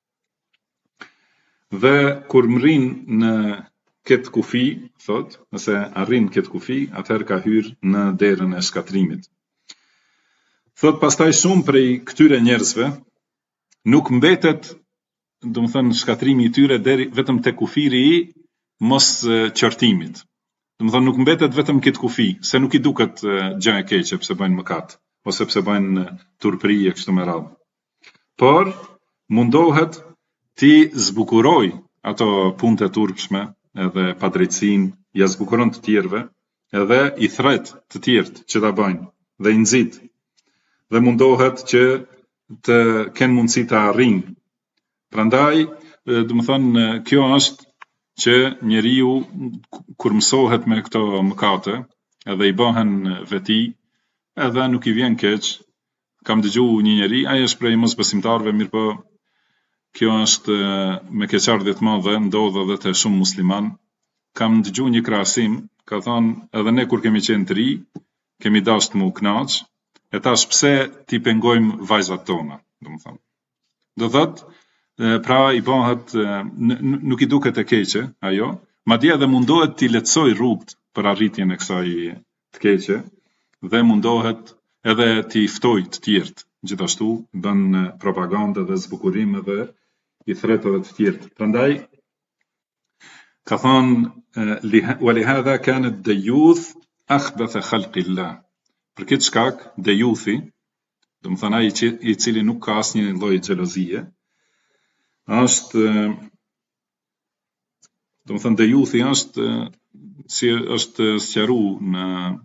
Dhe kur mrin në këtë kufi, thot, nëse arrin këtë kufi, atëherë ka hyrë në derën e shkatrimit. Thot pastaj shumë prej këtyre njerëzve nuk mbetet, domethënë shkatrimi i tyre deri vetëm te kufiri i mos qortimit. Domethënë nuk mbetet vetëm këtë kufi, se nuk i duket gjë e keqe pse bëjnë mëkat, ose pse bëjnë turpëri e kështu me radhë. Por mundohet ti zbukuroj ato punët e turpshme, edhe padrejtësinë, ja zbukuron të tjerëve, edhe i thret të tjerët që ta bëjnë dhe i nxit. Dhe mundohet që të kenë mundësi të arrijnë. Prandaj, domethënë kjo është që njeriu kur mësohet me këto mëkate, edhe i bëhen veti, edhe nuk i vjen keq. Kam dëgjuar një njeri, ai është prej mosbesimtarëve, mirëpo kjo është me keqardhje të madhe, ndodh edhe te shumë musliman. Kam dëgjuar një krahasim, ka thënë edhe ne kur kemi qenë të ri, kemi dashur të mu kënaq, e tash pse ti pengojmë vajzat tona, domethënë. Do thotë, pra i bëhet, nuk i duket e keqe ajo, madje edhe mundohet t'i lehtësoj rrugët për arritjen e kësaj të keqe, dhe mundohet edhe t'i ftoj të tjerët, gjithashtu bën propagandë dhe zbukurim edhe i thret edhe të tjerët. Prandaj ka thënë walihadha kanat dayuth akhbath khalqillah. Për këtë shkak dayuthi, domethënë ai i cili nuk ka asnjë lloj xhelozie, është, domethënë dayuthi është si është sqaruar në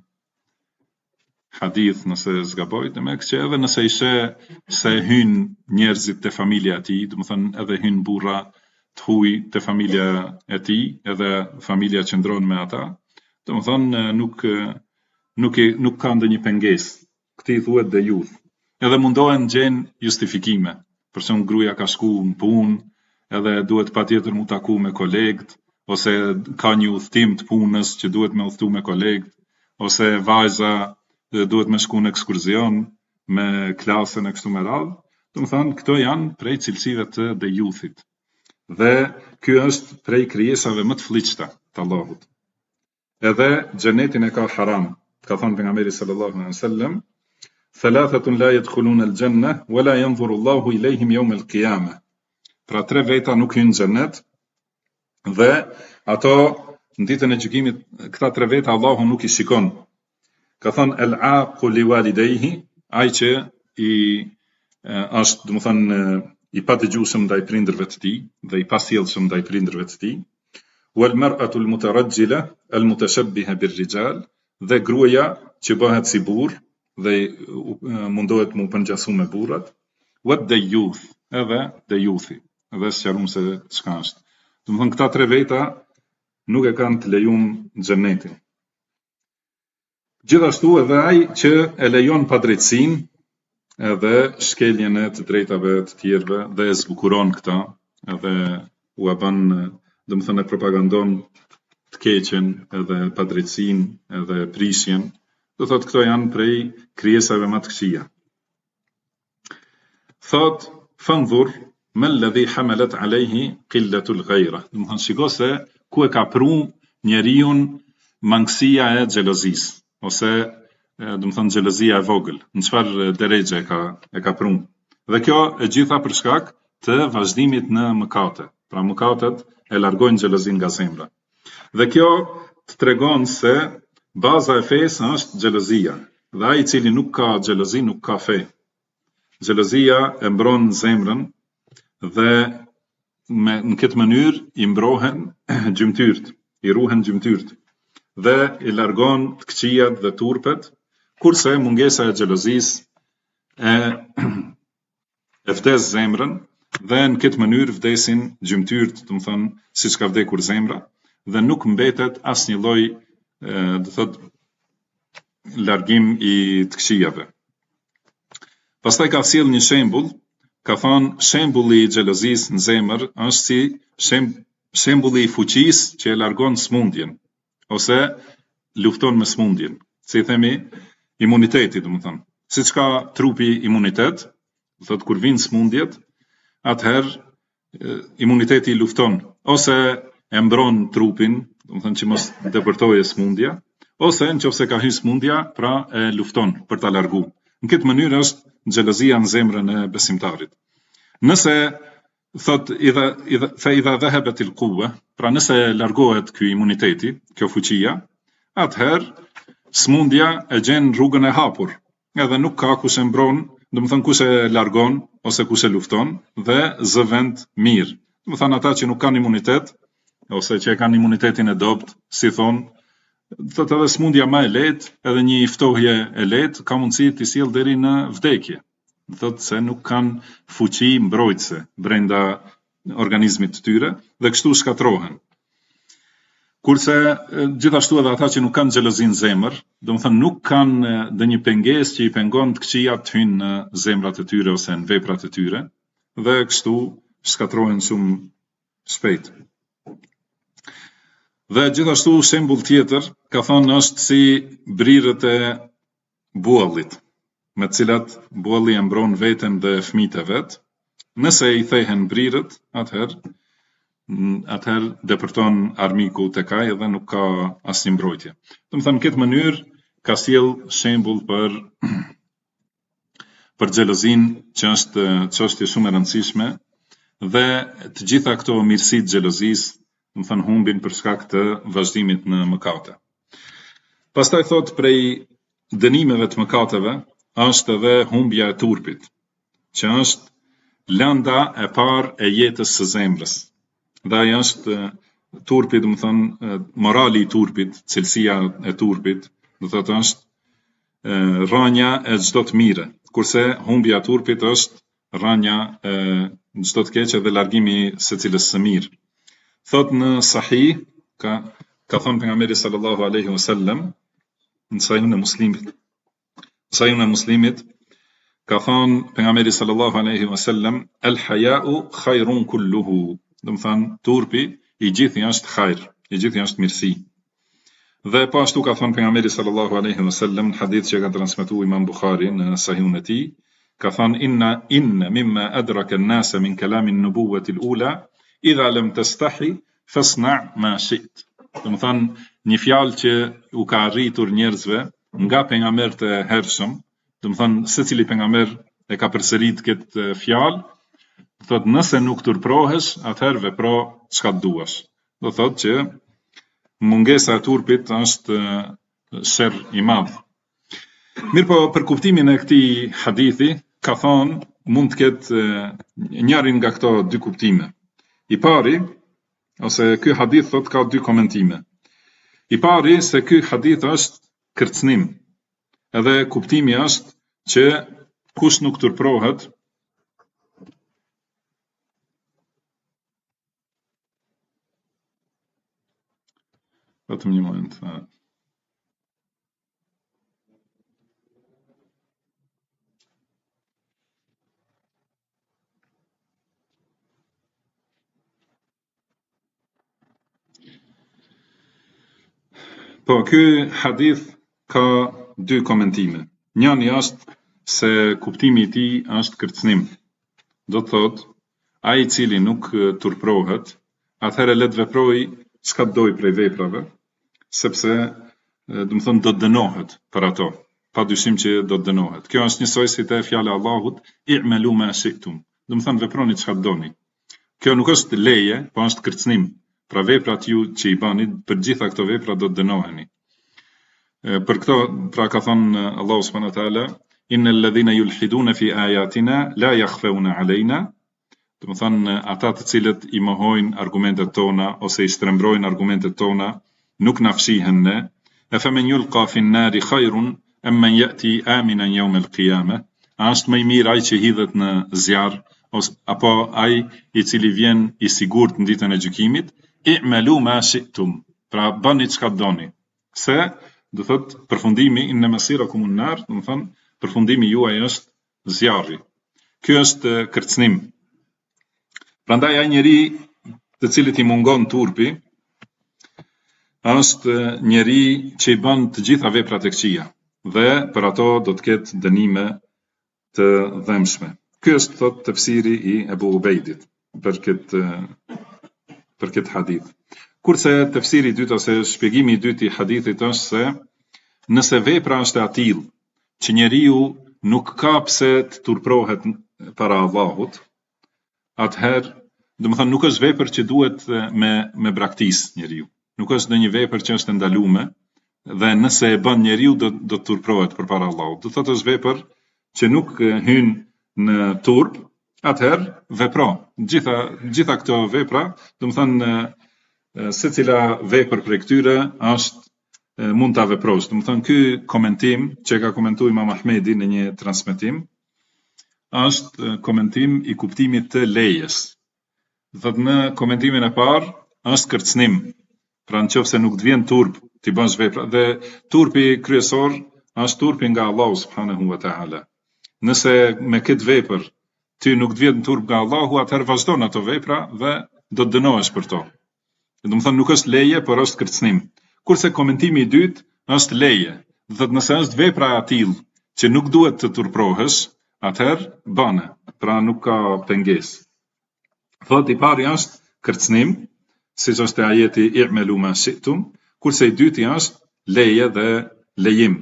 hadith, nëse zgaboj, demek që edhe nëse i sheh se hyn njerëzit te familja e tij, domethënë edhe hyn burra të huaj te familja e tij, edhe familja qëndron me ata, domethënë nuk ka ndonjë pengesë. Këtij thuhet dayuth. Edhe mundohen gjejnë justifikime. Për shembull gruaja ka shku në punë, edhe duhet patjetër mu taku me kolegët, ose ka një udhtim të punës që duhet me udhtu me kolegët, ose vajza duhet me shku në ekskursion me klasën e kështu me radhë. Domethënë këto janë prej cilësive të dayuthit. Dhe ky është prej krijesave më të fllihshta të Allahut. Edhe xhenetin e ka haram. Ka thënë pejgamberi sallallahu alaihi wasallam, thalathatun la yadkhuluna al-janna wa la yanzuru Allahu ilayhim yawm al-qiyamah. Pra 3 veta nuk hyn në xhenet, dhe ato në ditën e gjykimit këta 3 veta Allahu nuk i shikon. Ka thënë al-aqu li walidayhi, ai që i është, domethënë i padëgjueshëm ndaj prindërve të tij dhe i pasjellshëm ndaj prindërve të tij. Wal mar'atu al mutarajjila al mutashabbiha bir rijal, dhe gruaja që bëhet si burr dhe mundohet mu përngjasu me burrat. Wat dayuth, edhe dayuthi, edhe sqarum se çka është. Domethënë këta tre veta nuk e kanë të lejuar xhenetin. Gjithashtu edhe ai që e lejon padrejtësinë edhe shkeljen e të drejtave të tjerëve dhe e zbukuron këta, edhe u e bën, domethënë e propagandon të keqen edhe padrejtësinë edhe prishjen, do thotë këto janë prej krijesave më të këqija. Thot fanzur ma alladhi hamalat alayhi qillatul ghayra, domethënë shiko se ku e ka pru njeriu mangësia e xhelozisë, ose domethënë xhelozia e vogël, në çfarë drejtë e ka pru. Dhe kjo e gjitha për shkak të vazhdimit në mëkate. Pra mëkatet e largojnë xhelozinë nga zemra. Dhe kjo të tregon se baza e fesë është xhelozia. Dhe ai i cili nuk ka xhelozi nuk ka fe. Xhelozia e mbron zemrën dhe në këtë mënyrë i mbrohen gjymtyrt, i ruhen gjymtyrt dhe i largon të këqijat dhe turpet, kurse mungesa e xhelozisë e vdes zemrën dhe në këtë mënyrë vdesin gjymtyrt, domethënë siç ka vdekur zemra, dhe nuk mbetet asnjë lloj, do thotë, largim i të këqijave. Pastaj ka sjell një shembull, ka thënë shembulli i xhelozisë në zemër është si shembulli i fuqisë që e largon smundjen ose lufton me smundjen. Si i themi imuniteti, domethënë. Siç ka trupi imunitet, do thotë kur vijnë smundjet, atëherë imuniteti i lufton ose e mbron trupin, domethënë që mos depërtojë smundja, ose nëse ka hyrë smundja, pra e lufton për ta larguar. Në këtë mënyrë është xhelozia në zemrën e besimtarit. Nëse thot fa idha dhahabat al-quwwa, pra nëse largohet ky imuniteti, kjo fuqia, atëherë smundja e gjen rrugën e hapur, edhe nuk ka kush e mbron, domethënë kush e largon ose kush e lufton dhe zë vend mirë. Domethënë ata që nuk kanë imunitet ose që e kanë imunitetin e dobët, si thon, thotë edhe smundja më e lehtë, edhe një ftohje e lehtë ka mundësi të sjellë deri në vdekje. Thotë se nuk kanë fuqi mbrojtëse brenda organizmit të tyre dhe kështu shkatrohen. Kurse gjithashtu edhe ata që nuk kanë xhelozi në zemër, domethënë nuk kanë ndonjë pengesë që i pengon të këqijat të hyjnë në zemrat e tyre ose në veprat e tyre dhe kështu shkatrohen shumë shpejt. Dhe gjithashtu shembull tjetër ka thonë është si brirët e buallit, me të cilat bualli e mbron veten dhe fëmijët e vet. Nëse i thehen brirët, atëherë depërton armiku tek ai dhe nuk ka asnjë mbrojtje. Domethënë në këtë mënyrë ka sjell shembull për xhelozinë, që është çështje shumë e rëndësishme, dhe të gjitha këto mirësitë xhelozisë, domethënë humbin për shkak të vazhdimit në mëkate. Pastaj thot prej dënimeve të mëkateve është edhe humbja e turpit, që është lënda e parë e jetës së zemrës. Dhe ajo është turpi, domethënë morali i turpit, cilësia e turpit, do thotë është rranja e çdo të mire, kurse humbja e turpit është rranja e çdo të keqe dhe largimi secilës së mirë. Thot në Sahih, ka thënë pejgamberi sallallahu alaihi wasallam në Sahihun e Muslimit, ka thënë pejgamberi sallallahu alaihi wasallam, el haya'u khairun kulluhu. Domethënë turpi i gjithë është hajr, i gjithë është mirësi. Dhe po ashtu ka thënë pejgamberi sallallahu alaihi wasallam në hadith që ka transmetuar Imam Buhari në Sahihun e tij, ka thënë inna mimma adraka an-nasa min kalami an-nubuwwati al-ula idha lam tastahi fasna' ma shi't. Domethënë një fjalë që u ka arritur njerëzve nga pejgamberët e hershëm, domethënë secili pejgamber e ka përsërit këtë fjalë, thotë nëse nuk turprohesh, atëherë vepro çka duash. Do thotë që mungesa e turpit është sherr i madh. Mirë po, për kuptimin e këtij hadithi, ka thonë mund të ketë njërin nga këto dy kuptime. I pari, ose ky hadith thot ka dy komentime. I pari se ky hadith është kërcënim. Edhe kuptimi është që kush nuk turprohet vetëm një moment. Po, ky hadith ka dy komentime. Njëri është se kuptimi i tij është kërcënim. Do të thotë, ai I cili nuk turprohet, atëherë le të veproj çka doj prej veprave, sepse do të thonë do të dënohet për ato. Padyshim që do të dënohet. Kjo është njësoj si te fjala e Allahut, i'malu ma shi'tum. Do të thonë veproni çka doni. Kjo nuk është leje, po është kërcënim. Pra veprat ju që I bani, për gjitha këto vepra do të dënoheni. Për këto, pra ka thonë Allahu subhanahu wa taala, innal ladhina yulhiduna fi ayatina la yakhfawna alayna. Do të thonë ata të cilët I mohojnë argumentet tona ose I shtrembrojnë argumentet tona, nuk na fshihen ne. Afaman yulqa fi an-nari khairun amman yati aminan yawm al-qiyamah. A është më I mirë ai që hidhet në zjarr apo ai I cili vjen I sigurt në ditën e gjykimit? I'malu ma shi'tum. Pra bëni çka doni. Se do thot përfundimi inna masirakum an-nar, do të thonë përfundimi juaj është zjarri. Ky është kërcënim. Prandaj ai njeri të cilit I mungon turpi është njeri që I bën të gjitha veprat e këqija dhe për ato do të ketë dënime të dhëmshme. Ky është thot tefsiri I Ebu Ubejdit për këtë hadith. Kurse tefsiri I dytë ose shpjegimi I dytë I hadithit është se nëse vepra është e tillë që njeriu nuk ka pse të turprohet para Allahut, atëherë, do të thonë nuk është vepër që duhet me braktis njeriu. Nuk është ndonjë vepër që është ndaluar dhe nëse e bën njeriu do të turprohet përpara Allahut. Do thotë është vepër që nuk hyn në turp, atëherë vepro. Gjitha këto vepra, do të thonë secila vepër prej këtyre është mund ta veprosh. Do të thonë ky komentim që ka komentuar Imam Ahmedi në një transmetim është komentim I kuptimit të lejes. Do thotë në komentimin e parë është kërcënim. Pra nëse nuk të vjen turp ti bësh vepra dhe turpi kryesor është turpi nga Allahu subhanahu wa taala. Nëse me këtë vepër ti nuk të vjen turp nga Allahu, atëherë vazhdon ato vepra dhe do të dënohesh për to. Do të thonë nuk është leje, por është kërcënim. Kurse komentimi I dytë është leje. Do thotë nëse është vepra e tillë që nuk duhet të turprohesh, atëherë bëne. Pra nuk ka pengesë. Thotë I pari është kërcënim, siç është ajeti i'malu ma shi'tum, kurse I dyti është leje dhe lejim.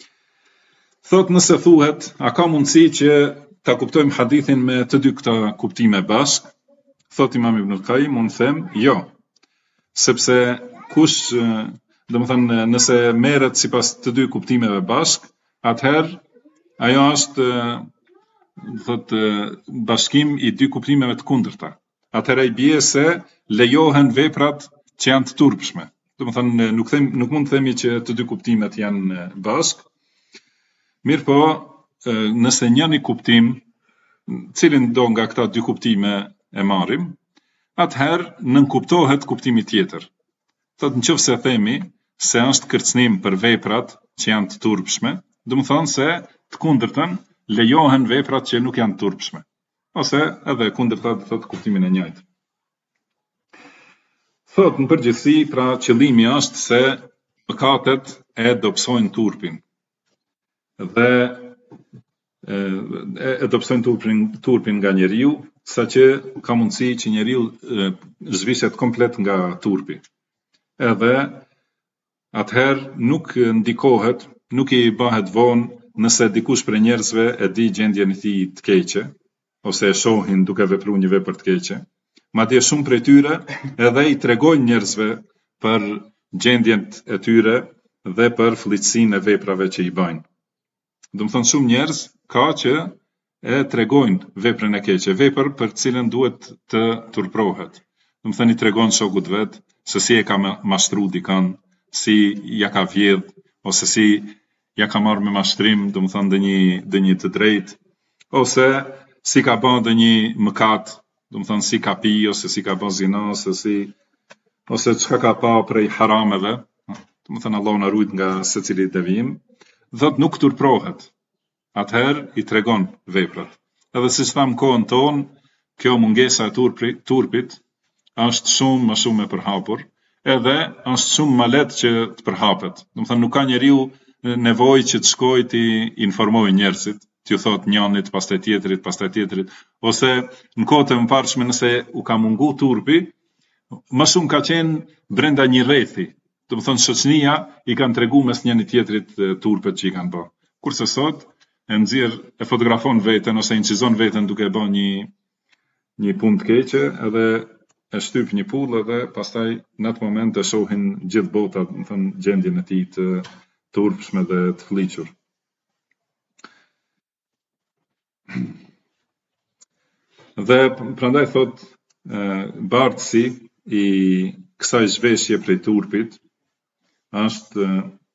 Thotë nëse thuhet, a ka mundësi që ta kuptojmë hadithin me të dy këta kuptime bashkë? Thotë Imam Ibn al-Qayyim, unë them, jo. Sepse kush, domethënë nëse merret sipas të dy kuptimeve bashkë, atëherë ajo është thotë bashkim I dy kuptimeve të kundërta. Atëherë I bie se lejohen veprat që janë të turpshme. Domethënë nuk mund të themi që të dy kuptimet janë bashkë. Mirë po, nëse njëni kuptim, cilin do nga këta dy kuptime e marrim, atëherë nënkuptohet kuptimi tjetër. Thotë nëse themi se është kërcënim për veprat që janë të turpshme, do të thonë se të kundërtën lejohen veprat që nuk janë të turpshme. Ose edhe kundërta do thotë kuptimin e njëjtë. Thotë në përgjithësi, pra qëllimi është se mëkatet e dobësojnë turpin. Dhe e dobësojnë turpin nga njeriu, saqë ka mundësi që njeriu zhvishet komplet nga turpi. Edhe atëherë nuk ndikohet, nuk I bëhet vonë nëse dikush për njerëzve e di gjendjen e tij të keqe, ose e shohin duke vepruar një vepër të keqe. Madje shumë prej tyre edhe I tregojnë njerëzve për gjendjen e tyre dhe për fllitësinë e veprave që I bëjnë. Do të thonë shumë njerëz ka që e tregojnë veprën e keqe, vepër për cilën duhet të turprohet. Do të thënë i tregon shokut vet se si e ka mashtru dikën, si ja ka vjedh, ose si ja ka marrë me mashtrim, do të thënë dënjë të drejtë, ose si ka bën ndonjë mëkat, do të thënë si ka pi, ose si ka bën zinë, ose çka ka pa prej harameve, do të thënë Allahu na ruajt nga secili devijim, thot nuk turprohet. Atëherë i tregon veprat. Edhe siç tham kohën tonë, kjo mungesa e turpit është shumë më shumë e përhapur, edhe është shumë më lehtë që të përhapet. Do të thënë nuk ka njeriu nevojë që të shkojë të informojë njerëzit, t'ju thot njënit, pastaj tjetrit, ose në kohët e mëparshme nëse u ka mungu turpi, më shumë ka qenë brenda një rrethi. Do të thënë shoqënia i kanë treguar mes njëri tjetrit turpet që i kanë bërë. Kurse sot e nxjerr e fotografon veten ose incizon veten duke bërë një punë të keqe, edhe e shtyp një pull edhe pastaj në atë moment e shohin gjithë bota, do të thënë gjendjen e tij të turpshme dhe të fliqur. Dhe prandaj thot bartësi i kësaj zhveshje prej turpit është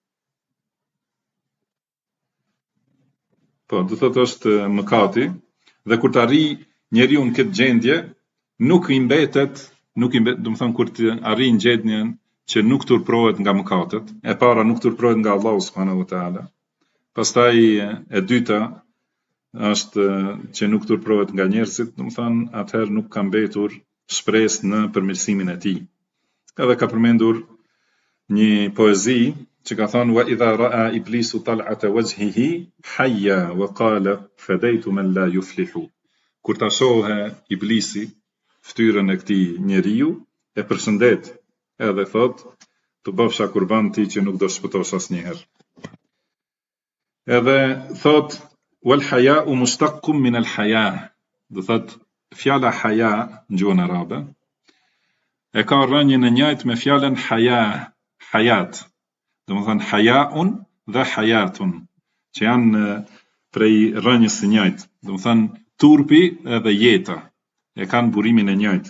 do thotë është mëkati, dhe kur të arri njeriu në këtë gjendje, nuk i mbetet, do të thënë kur të arri në gjendjen që nuk turprohet nga mëkatet, e para nuk turprohet nga Allahu subhanahu wa taala. Pastaj e dyta është që nuk turprohet nga njerëzit, do të thënë atëherë nuk ka mbetur shpresë në përmirësimin e tij. Edhe ka përmendur një poezi që ka thënë wa idha ra'a iblisu tal'ata wajhihi hayya wa qala fadaitu man la yuflihu. Kur ta shohë iblisi fytyrën e këtij njeriu, e përshëndet edhe thot të bëfsha kurban ti që nuk do shpëtosh asnjëherë. Edhe thot wal haya'u mushtaqqun min al haya. Do thot fjala haya në gjuhën arabe e ka rënjën e njëjtë me fjalën hayat. Do të thënë hayaun dhe hayatun, që janë prej rënjës së njëjtë. Do të thënë turpi edhe jeta e kanë burimin e njëjtë.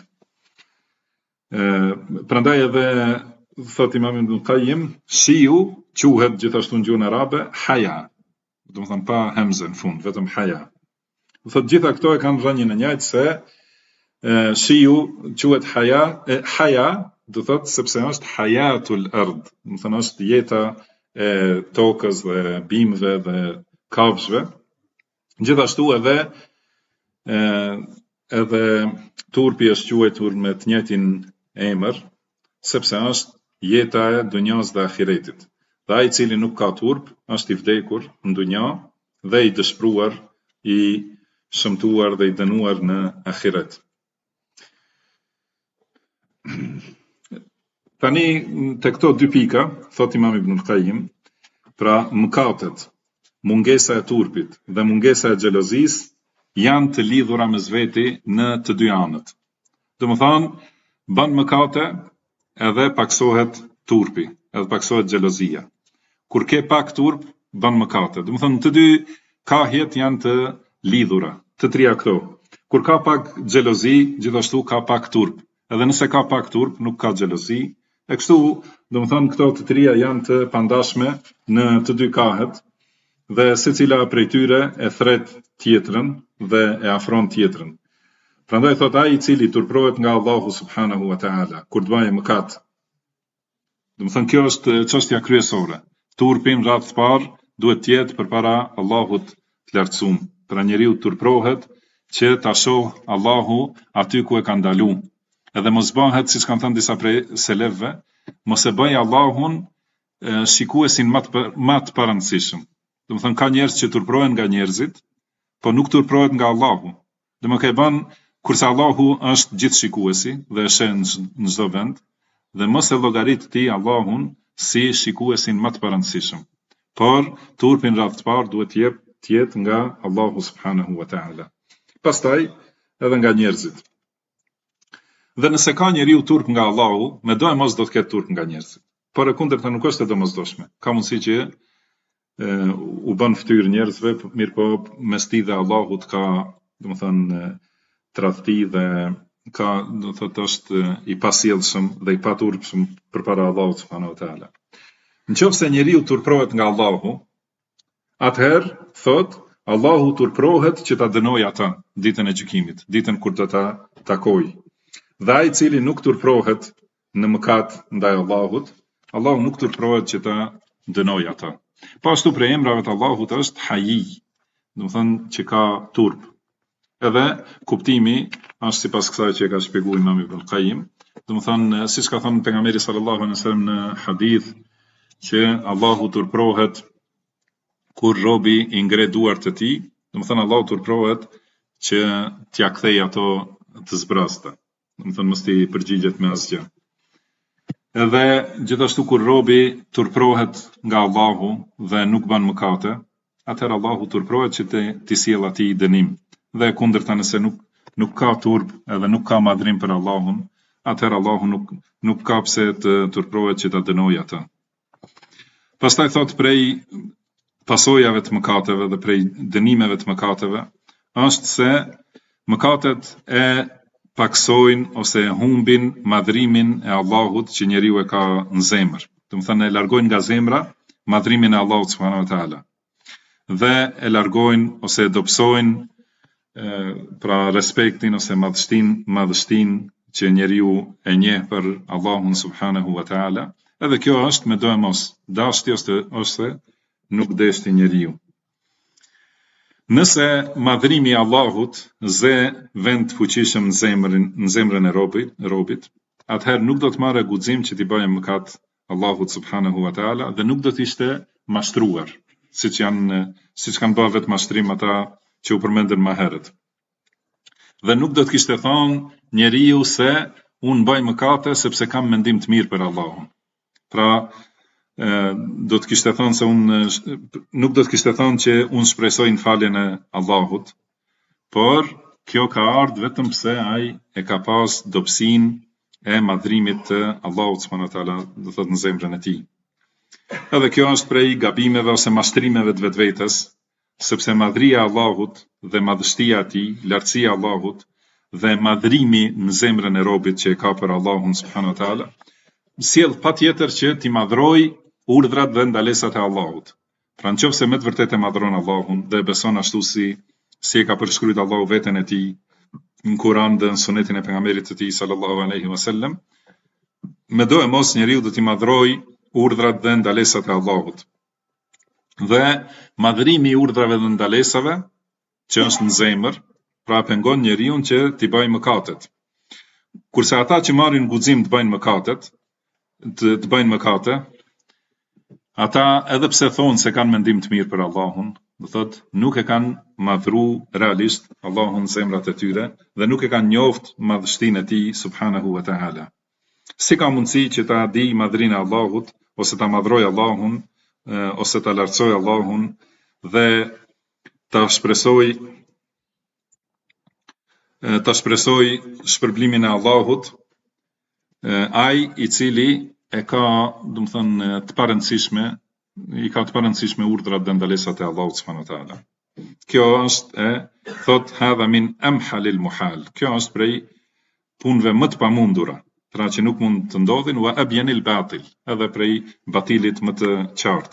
Prandaj edhe thot Imam Ibn Qayyim, shiu quhet gjithashtu në gjuhën arabe haya. Do të thënë pa hemzë në fund, vetëm haya. Do thot gjitha këto e kanë rënjën e njëjtë se shiu quhet haya, do thot sepse është hayatul ard, do thënë është jeta e tokës dhe bimëve dhe kafshëve. Gjithashtu edhe turpi është quajtur me të njëjtin emër, sepse është jeta e dunjas dhe ahiretit. Dhe ai i cili nuk ka turp është i vdekur në dunja dhe i dëshpëruar, i shëmtuar dhe i dënuar në ahiret. Tani te këto dy pika, thot Imam Ibn Qayyim, pra mëkatet, mungesa e turpit dhe mungesa e xhelozisë janë të lidhura mes veti në të dy anët. Domethënë, bën mëkate edhe paksohet turpi, edhe paksohet xhelozia. Kur ke pak turp, bën mëkate. Domethënë, të dy kahjet janë të lidhura, të trija këto. Kur ka pak xhelozi, gjithashtu ka pak turp. Edhe nëse ka pak turp, nuk ka xhelozi. E kështu, domethënë këto të trija janë të pandashme në të dy kahet, dhe secila prej tyre e thret tjetrën dhe e afron tjetrën. Prandaj thot ai i cili turprohet nga Allahu subhanahu wa taala kur të bëjë mëkat. Domethënë kjo është çështja kryesore. Turpi në radhë të parë duhet të jetë përpara Allahut të lartësuar. Pra njeriu turprohet që ta shoh Allahu aty ku e ka ndaluar. Edhe mos bëhet, siç kanë thënë disa prej selefëve, mos e bëj Allahun shikuesin më të parëndësishëm. Domethënë ka njerëz që turprohen nga njerëzit, po nuk turprohet nga Allahu. Domethënë e bën kurse Allahu është gjithë shikuesi dhe e sheh në çdo vend, dhe mos e llogarit ti Allahun si shikuesin më të parëndësishëm. Por turpin radhë të parë duhet të jetë nga Allahu subhanahu wa taala. Pastaj edhe nga njerëzit. Dhe nëse ka njeriu turp nga Allahu, me do e mos do të ketë turp nga njerëzit. Por e kundërta nuk është e domosdoshme. Ka mundësi që u bën fytyrë njerëzve, mirë po mes tij dhe Allahut ka, domethënë, tradhti dhe ka, do thotë, është i pasjellshëm dhe i paturpshëm përpara Allahut subhanahu wa taala. Nëse njeriu turprohet nga Allahu, atëherë thot Allahu turprohet që ta dënoj ata ditën e gjykimit, ditën kur do ta takoj. Dhe ai i cili nuk turprohet në mëkat ndaj Allahut, Allahu nuk turprohet që ta dënoj ata. Po ashtu prej emrave të Allahut është Hayy, do të thënë që ka turp. Edhe kuptimi është sipas kësaj që e ka shpjeguar Imam Ibn Qayyim, do të thënë siç ka thënë pejgamberi sallallahu alaihi wasallam në hadith që Allahu turprohet kur robi i ngre duart e tij, do të thënë Allahu turprohet që t'ia kthej ato të zbrasta. Do të thënë mos t'i përgjigjet me asgjë. Edhe gjithashtu kur robi turprohet nga Allahu dhe nuk bën mëkate, atëherë Allahu turprohet që t'i sjellë atij dënim. Dhe kundërta nëse nuk ka turp edhe nuk ka madhrim për Allahun, atëherë Allahu nuk ka pse të turprohet që ta dënojë ata. Pastaj thot prej pasojave të mëkateve dhe prej dënimeve të mëkateve është se mëkatet e paksojnë ose humbin madhrimin e Allahut që njeriu e ka në zemër. Do të thënë e largojnë nga zemra madhrimin e Allahut subhanahu wa taala. Dhe e largojnë ose e dobësojnë pra respektin ose madhështin që njeriu e njeh për Allahun subhanahu wa taala. Edhe kjo është me do e mos dashti ose nuk deshti njeriu. Nëse madhrimi i Allahut zë vend fuqishëm në zemrën e robit, atëherë nuk do të marrë guxim që t'i bëjë mëkat Allahut subhanahu wa taala dhe nuk do të ishte mashtruar, siç kanë bërë vetë mashtrim ata që u përmendën më herët. Dhe nuk do të kishte thonë njeriu se unë bëj mëkate sepse kam mendim të mirë për Allahun. Pra, do të kishte thonë se nuk do të kishte thonë që unë shpresoj në faljen e Allahut, por kjo ka ardhur vetëm pse ai e ka pas dobësinë e madhrimit të Allahut subhanahu wa taala, do thotë në zemrën e tij. Edhe kjo është prej gabimeve ose mashtrimeve të vetvetes, sepse madhria e Allahut dhe madhështia e tij, lartësia e Allahut dhe madhrimi në zemrën e robit që e ka për Allahun subhanahu wa taala, sjell patjetër që t'i madhroj urdhrat dhe ndalesat e Allahut. Pra nëse me të vërtetë e madhron Allahun dhe beson ashtu si e ka përshkruajtur Allahu veten e tij në Kur'an dhe në sunetin e pejgamberit të tij sallallahu alaihi wasallam, me do e mos njeriu do t'i madhroj urdhrat dhe ndalesat e Allahut. Dhe madhrimi i urdhrave dhe ndalesave që është në zemër, pra pengon njeriu që t'i bëjë mëkatet. Kurse ata që marrin guxim të bëjnë mëkatet, të bëjnë mëkate, ata edhe pse thonë se kanë mendim të mirë për Allahun, do thotë nuk e kanë madhru realisht Allahun në zemrat e tyre dhe nuk e kanë njoft madhështinë e tij subhanahu wa taala. Si ka mundësi që ta di madhrinë e Allahut ose ta madhroj Allahun ose ta lartësoj Allahun dhe ta shpresoj shpërblimin e Allahut, ai i cili e ka, do të thënë, i ka të parëndësishme urdhrat dhe ndalesat e Allahut subhanahu wa taala. Kjo është thot hadha min amhalil muhal. Kjo është prej punëve më të pamundura, pra që nuk mund të ndodhin, wa abyanil batil, edhe prej batilit më të qartë.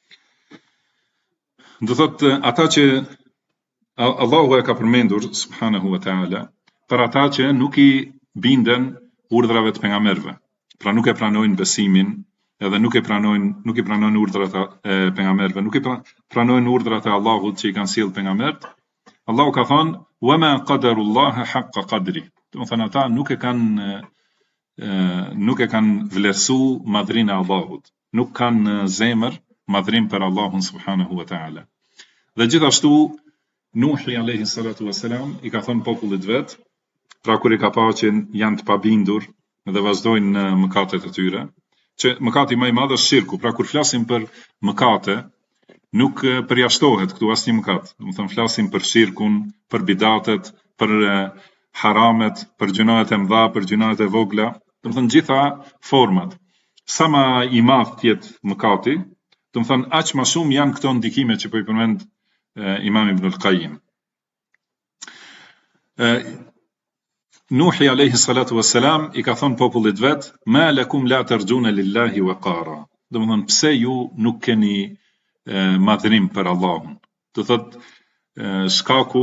Do thot ata që Allahu e ka përmendur subhanahu wa taala, për ata që nuk i binden urdhrave të pejgamberëve. Pra nuk e pranojnë besimin, edhe nuk i pranojnë urdhrat e pejgamberëve, nuk i pranojnë urdhrat e Allahut që i kanë sjellë pejgamberët. Allahu ka thënë: "Wa ma qadarullaha haqqa qadri." Do të thënë ata nuk e kanë vlerësuar madhrinë e Allahut, nuk kanë në zemër madhrim për Allahun subhanahu wa taala. Dhe gjithashtu Nuhi alayhi salatu wassalam i ka thënë popullit vet, pra kur i ka pa që janë të pabindur dhe vazhdojnë në mëkatet e tyre, që mëkati më i madh është shirku. Pra kur flasim për mëkate, nuk përjashtohet këtu asnjë mëkat. Do të thënë flasim për shirkun, për bidatet, për haramet, për gjunahet e mëdha, për gjunahet e vogla, do të thënë gjitha format. Sa më i madh të jetë mëkati, Do të thonë aq më shumë janë këto ndikime që po I përmend Imam Ibn al-Qayyim. Nuhi alayhi salatu wassalam I ka thonë popullit vet, ma lakum la tarjuna lillahi waqara. Do të thonë pse ju nuk keni madhrim për Allahun. Do thotë shkaku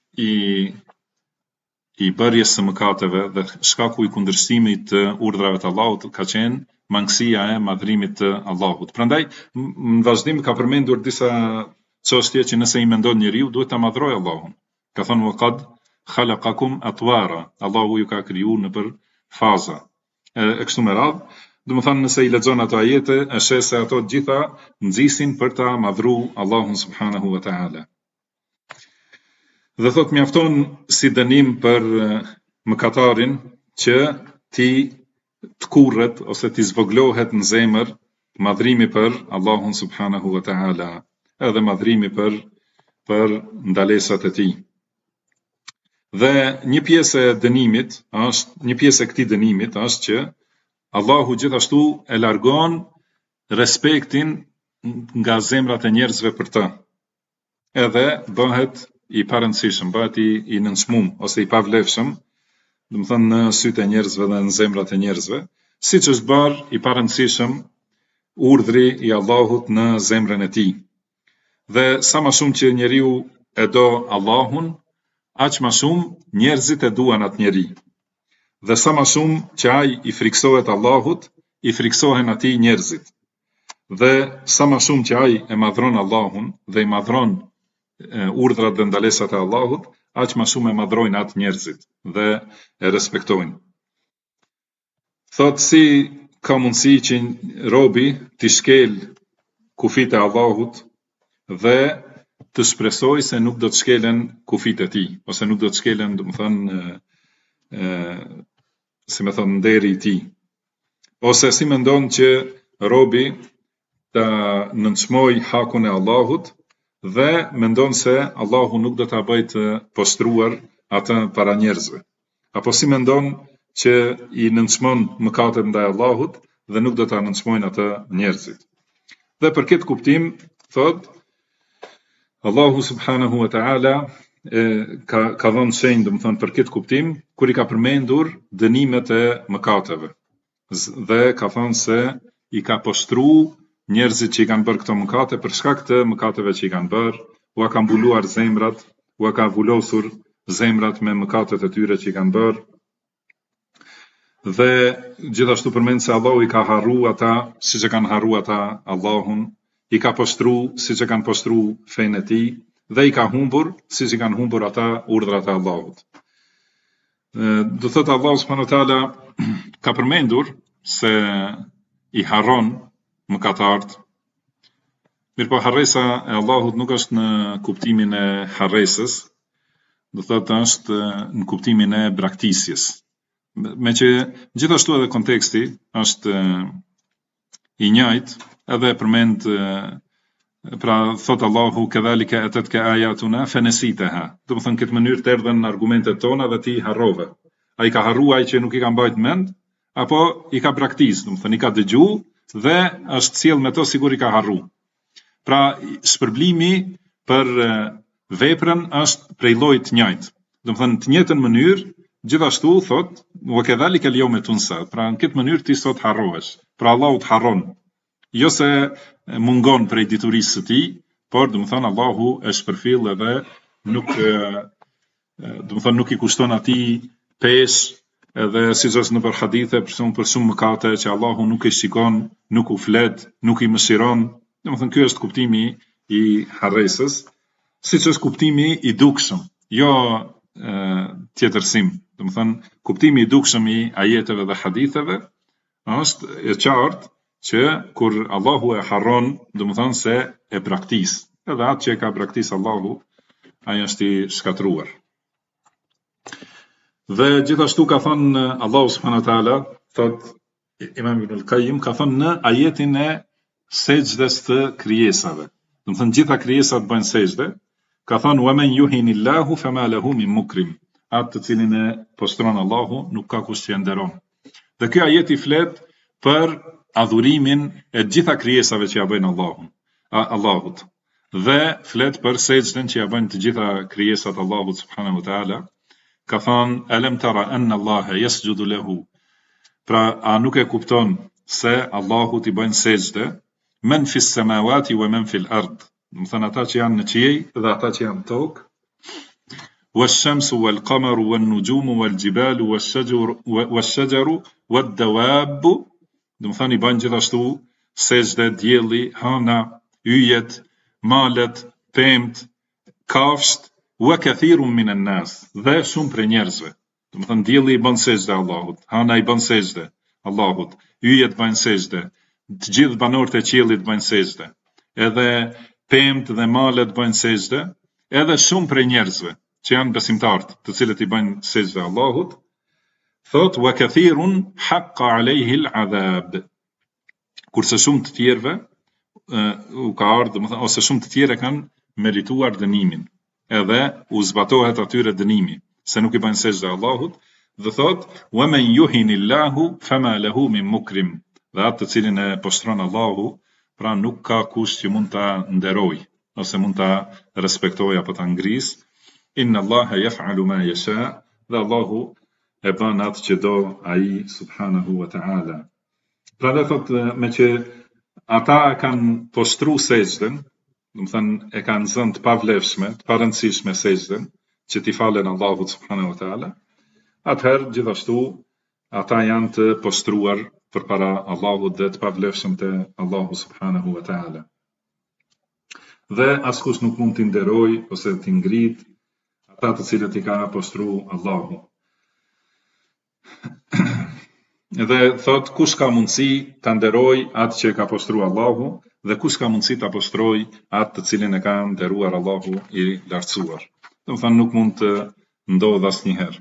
I bërjes së mëkateve dhe shkaku I kundërshtimit të urdhrave të Allahut ka qenë mangësia e madhrimit të Allahut. Prandaj në vazhdim ka përmendur disa çështje që nëse I mendon njeriu duhet ta madhrojë Allahun. Ka thonë waqad khalaqakum atwara. Allahu ju ka kriju në për faza. E kështu me radhë, do të thonë nëse I lexon ato ajete, e sheh se ato gjitha nxisin për ta madhruar Allahun subhanahu wa taala. Dhe thot mjafton si dënim për mëkatarin që ti të kurret ose ti zvoglohet në zemër madhrimi për Allahun subhanahu wa taala, edhe madhrimi për ndalesat e tij. Dhe një pjesë e dënimit është, një pjesë e këtij dënimit është që Allahu gjithashtu e largon respektin nga zemrat e njerëzve për të. Edhe bëhet I parëndësishëm, bëhet I nënçmum ose I pavlefshëm, do të thënë në sytë e njerëzve dhe në zemrat e njerëzve, siç është bërë I parëndësishëm urdhri I Allahut në zemrën e tij. Dhe sa më shumë që njeriu e do Allahun, aq më shumë njerëzit e duan atë njeri. Dhe sa më shumë që ai I friksohet Allahut, I friksohen atij njerëzit. Dhe sa më shumë që ai e madhron Allahun dhe I madhron urdhrat dhe ndalesat e Allahut, aq më shumë e madhrojnë atë njerëzit dhe e respektojnë. Thot si ka mundësi që robi të shkel kufit e Allahut dhe të shpresoj se nuk do të shkelen kufit e tij, ose nuk do të shkelen, do të thonë, si më thon nderi I tij. Ose si mendon që robi ta nënçmoj hakun e Allahut dhe mendon se Allahu nuk do ta bëjë të postruar atë para njerëzve. Apo si mendon që I nënçmon mëkatet ndaj Allahut dhe nuk do ta nënçmojnë atë njerëzit. Dhe për këtë kuptim thot Allahu subhanahu wa taala ka dhënë shenjë, do të thonë për këtë kuptim, kur I ka përmendur dënimet e mëkateve. Dhe ka thënë se I ka poshtruar njerëzit që I kanë bërë këto mëkate për shkak të mëkateve që I kanë bërë, u ka mbuluar zemrat, u ka vullosur zemrat me mëkatet e tyre që I kanë bërë. Dhe gjithashtu përmend se Allahu I ka harruar ata siç e kanë harruar ata Allahun, I ka poshtruar siç e kanë poshtruar fenë e tij dhe I ka humbur siç I kanë humbur ata urdhrat e Allahut. Do thotë Allahu subhanahu wa taala ka përmendur se I harron mëkatart. Mirpo harresa e Allahut nuk është në kuptimin e harresës, do thotë është në kuptimin e braktisjes. Me që gjithashtu edhe konteksti është I njëjtë, edhe përmend pra thot Allahu kedhalika atatka ayatuna fanasitaha. Do të thonë këtë mënyrë të erdhën argumentet tona dhe ti harrove. Ai ka harruar ai që nuk I ka mbajtur mend, apo I ka braktis, do të thonë I ka dëgjuar dhe është sjell me to sigur I ka harru. Pra shpërblimi për veprën është prej llojit të njëjtë. Do të thënë të njëjtën mënyrë, gjithashtu thot, wa kedhalika al-yawma tunsa. Pra në këtë mënyrë ti sot harrohesh. Pra Allahu të harron. Jo se mungon prej diturisë së tij, por do të thënë Allahu e shpërfill edhe nuk do të thënë nuk I kushton atij pesh. Edhe siç është në për hadithe, për shumë mëkate që Allahu nuk I shikon, nuk u flet, nuk I mëshiron. Domethënë ky është kuptimi I harresës, siç është kuptimi I dukshëm, jo tjetërsim. Domethënë kuptimi I dukshëm I ajeteve dhe haditheve është e qartë që kur Allahu e harron, domethënë se e braktis. Edhe atë që e ka braktis Allahu, ai është I shkatruar. Dhe gjithashtu ka thënë Allahu subhanahu wa taala, thot Imam Ibn al-Qayyim ka thënë në ajetin e sejdës të krijesave. Do të thënë gjitha krijesat bëjnë sejdë, ka thënë wa man yuhinillahu fama lahu min mukrim. Atë të cilin e postron Allahu nuk ka kush që e nderon. Dhe ky ajet I flet për adhurimin e gjitha krijesave që ja bëjnë Allahut. Dhe flet për sejdën që ja bëjnë të gjitha krijesat Allahut subhanahu wa taala. Ka thënë alam tara anna Allah yasjudu lahu. Pra a nuk e kupton se Allahut i bëjnë sejdë men fis samawati wa men fil ard. Do të thënë ata që janë në qiell dhe ata që janë në tokë. والشمس والقمر والنجوم والجبال والشجر والدواب. Do të thënë i bën gjithashtu sejdë dielli, hëna, yjet, malet, pemt, kafsht, wa kathirun min an-nas, dhe shumë prej njerëzve. Do të thënë dielli i bën sejdë Allahut, hëna i bën sejdë Allahut, yjet bëjnë sejdë, të gjithë banorët e qiellit bëjnë sejdë, edhe pemt dhe malet bëjnë sejdë, edhe shumë prej njerëzve që janë besimtarët, të cilët i bëjnë sejdë Allahut. Thot wa kathirun haqqa alayhi al-adhab. Kurse shumë të tjerëve u ka ardhur, ose shumë të tjerë kanë merituar dënimin, edhe u zbatohet atyre dënimi, se nuk i bëjnë sejdë Allahut. Dhe thot wa man yuhinillahu fama lahu min mukrim. Dhe atë të cilin e poshtron Allahu, pra nuk ka kush që mund ta nderoj ose mund ta respektoj apo ta ngris. Inna Allaha yaf'alu ma yasha. Dhe Allahu e bën atë që do ai subhanahu wa ta'ala. Pra dhe thot me që ata kanë poshtru sejdën, do të thënë e kanë zënë të pavlefshme, të parëndësishme sejdën, që t'i falen Allahut subhanahu wa ta'ala, atëherë gjithashtu ata janë të poshtruar përpara Allahut dhe të pavlefshëm të Allahu subhanahu wa ta'ala. Dhe askush nuk mund t'i nderoj ose t'i ngrit ata të cilët i ka poshtru Allahu. Dhe thot kush ka mundësi ta nderoj atë që ka poshtru Allahu, dhe kush ka mundësi ta poshtroj atë të cilin e ka nderuar Allahu i lartësuar. Do të thënë nuk mund të ndodhë asnjëherë.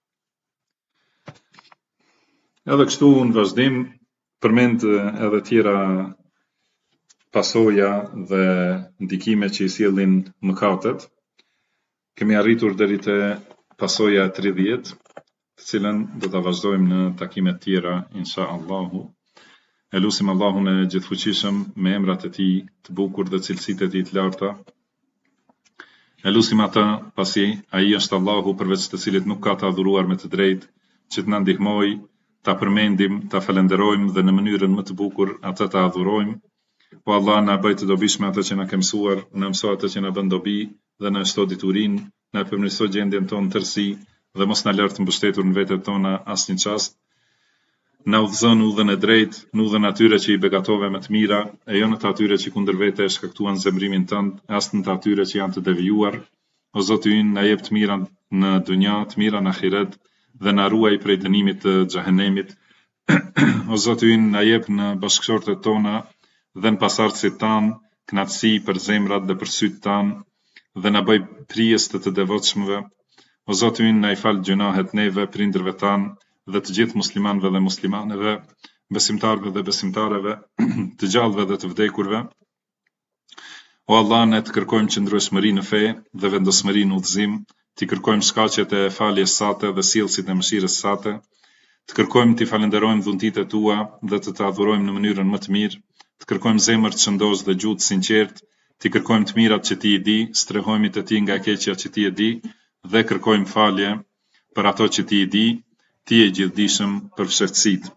Edhe kështu në vazhdim përmend edhe tjera pasoja dhe ndikime që i sjellin mëkatet. Kemi arritur deri te pasoja 30, të cilën do ta vazhdojmë në takime të tjera insha Allahu. E lutim Allahun e gjithfuqishëm me emrat e tij të bukur dhe cilësitë e tij të larta. E lutim atë pasi ai është Allahu përveç të cilit nuk ka të adhuruar me të drejtë, që të na ndihmoj ta përmendim, ta falenderojmë dhe në mënyrën më të bukur atë ta adhurojmë. Po Allah na bëj të dobishme atë që na ka mësuar, na mëso atë që na bën dobi dhe na shto diturinë, na përmirëso gjendjen tonë tërësi dhe mos na lër të mbështetur në vetet tona asnjë çast. Na udhëzon në udhën e drejtë, në udhën atyre që i begatove me të mira, e jo në të atyre që kundër vete e shkaktuan zemrimin tënd, as në të atyre që janë të devijuar. O Zoti ynë, na jep të mira në dunja, të mira në ahiret, dhe na ruaj prej dënimit të xhehenemit. O Zoti ynë, na jep në bashkëshortet tona dhe në pasardhësit tanë kënaqësi për zemrat dhe për sytë tanë, dhe na bëj prijes të devotshmëve. O Zoti ynë, na i fal gjunahet neve, prindërve tanë dhe të gjithë muslimanëve dhe muslimaneve, besimtarëve dhe besimtareve, të gjallëve dhe të vdekurve. O Allah, ne të kërkojmë qëndrueshmëri në fe dhe vendosmëri në udhëzim, të kërkojmë shkaqet e faljes sate dhe sjellësit e mëshirës sate, të kërkojmë të falenderojmë dhuntitë tua dhe të adhurojmë në mënyrën më të mirë, të kërkojmë zemër të shëndosh dhe gjuhë të sinqertë, të kërkojmë të mirat që ti i di, strehojmë të ti nga keqja që ti e di, dhe kërkojmë falje për ato që ti i di, ti e gjithdijshëm për fshehtësitë.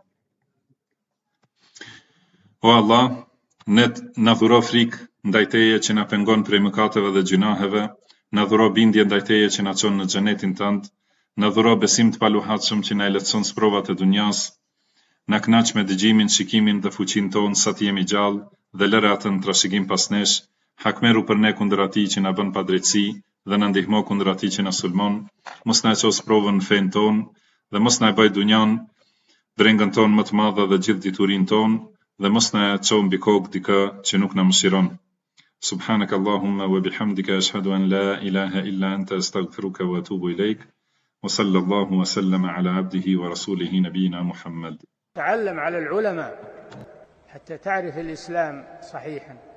O Allah, ne na dhuro frikë ndaj teje që na pengon prej mëkateve dhe gjunaheve, na dhuro bindje ndaj teje që na çon në xhenetin tënd, na dhuro besim të paluhatshëm që na lehtëson provat e dunjas, na kënaq me dëgjimin, shikimin dhe fuqinë tonë sa të jemi gjallë dhe lëre atë në trashëgim pas nesh, hakmeru për ne kundër atij që na bën padrejtësi dhe na ndihmo kundër atij që na sulmon, mos na ços provën në fen tonë dhe mos na bëj dunjan brengën tonë më të madhe dhe gjithë diturinë tonë, dhe mos na çon mbi kokë dikë që nuk na mëshiron. Subhanak Allahumma wa bihamdika ashhadu an la ilaha illa anta astaghfiruka wa atubu ilaik. Wa sallallahu wa sallama ala abdihi wa rasulihi nabiyina Muhammad. تعلم على العلماء حتى تعرف الإسلام صحيحا.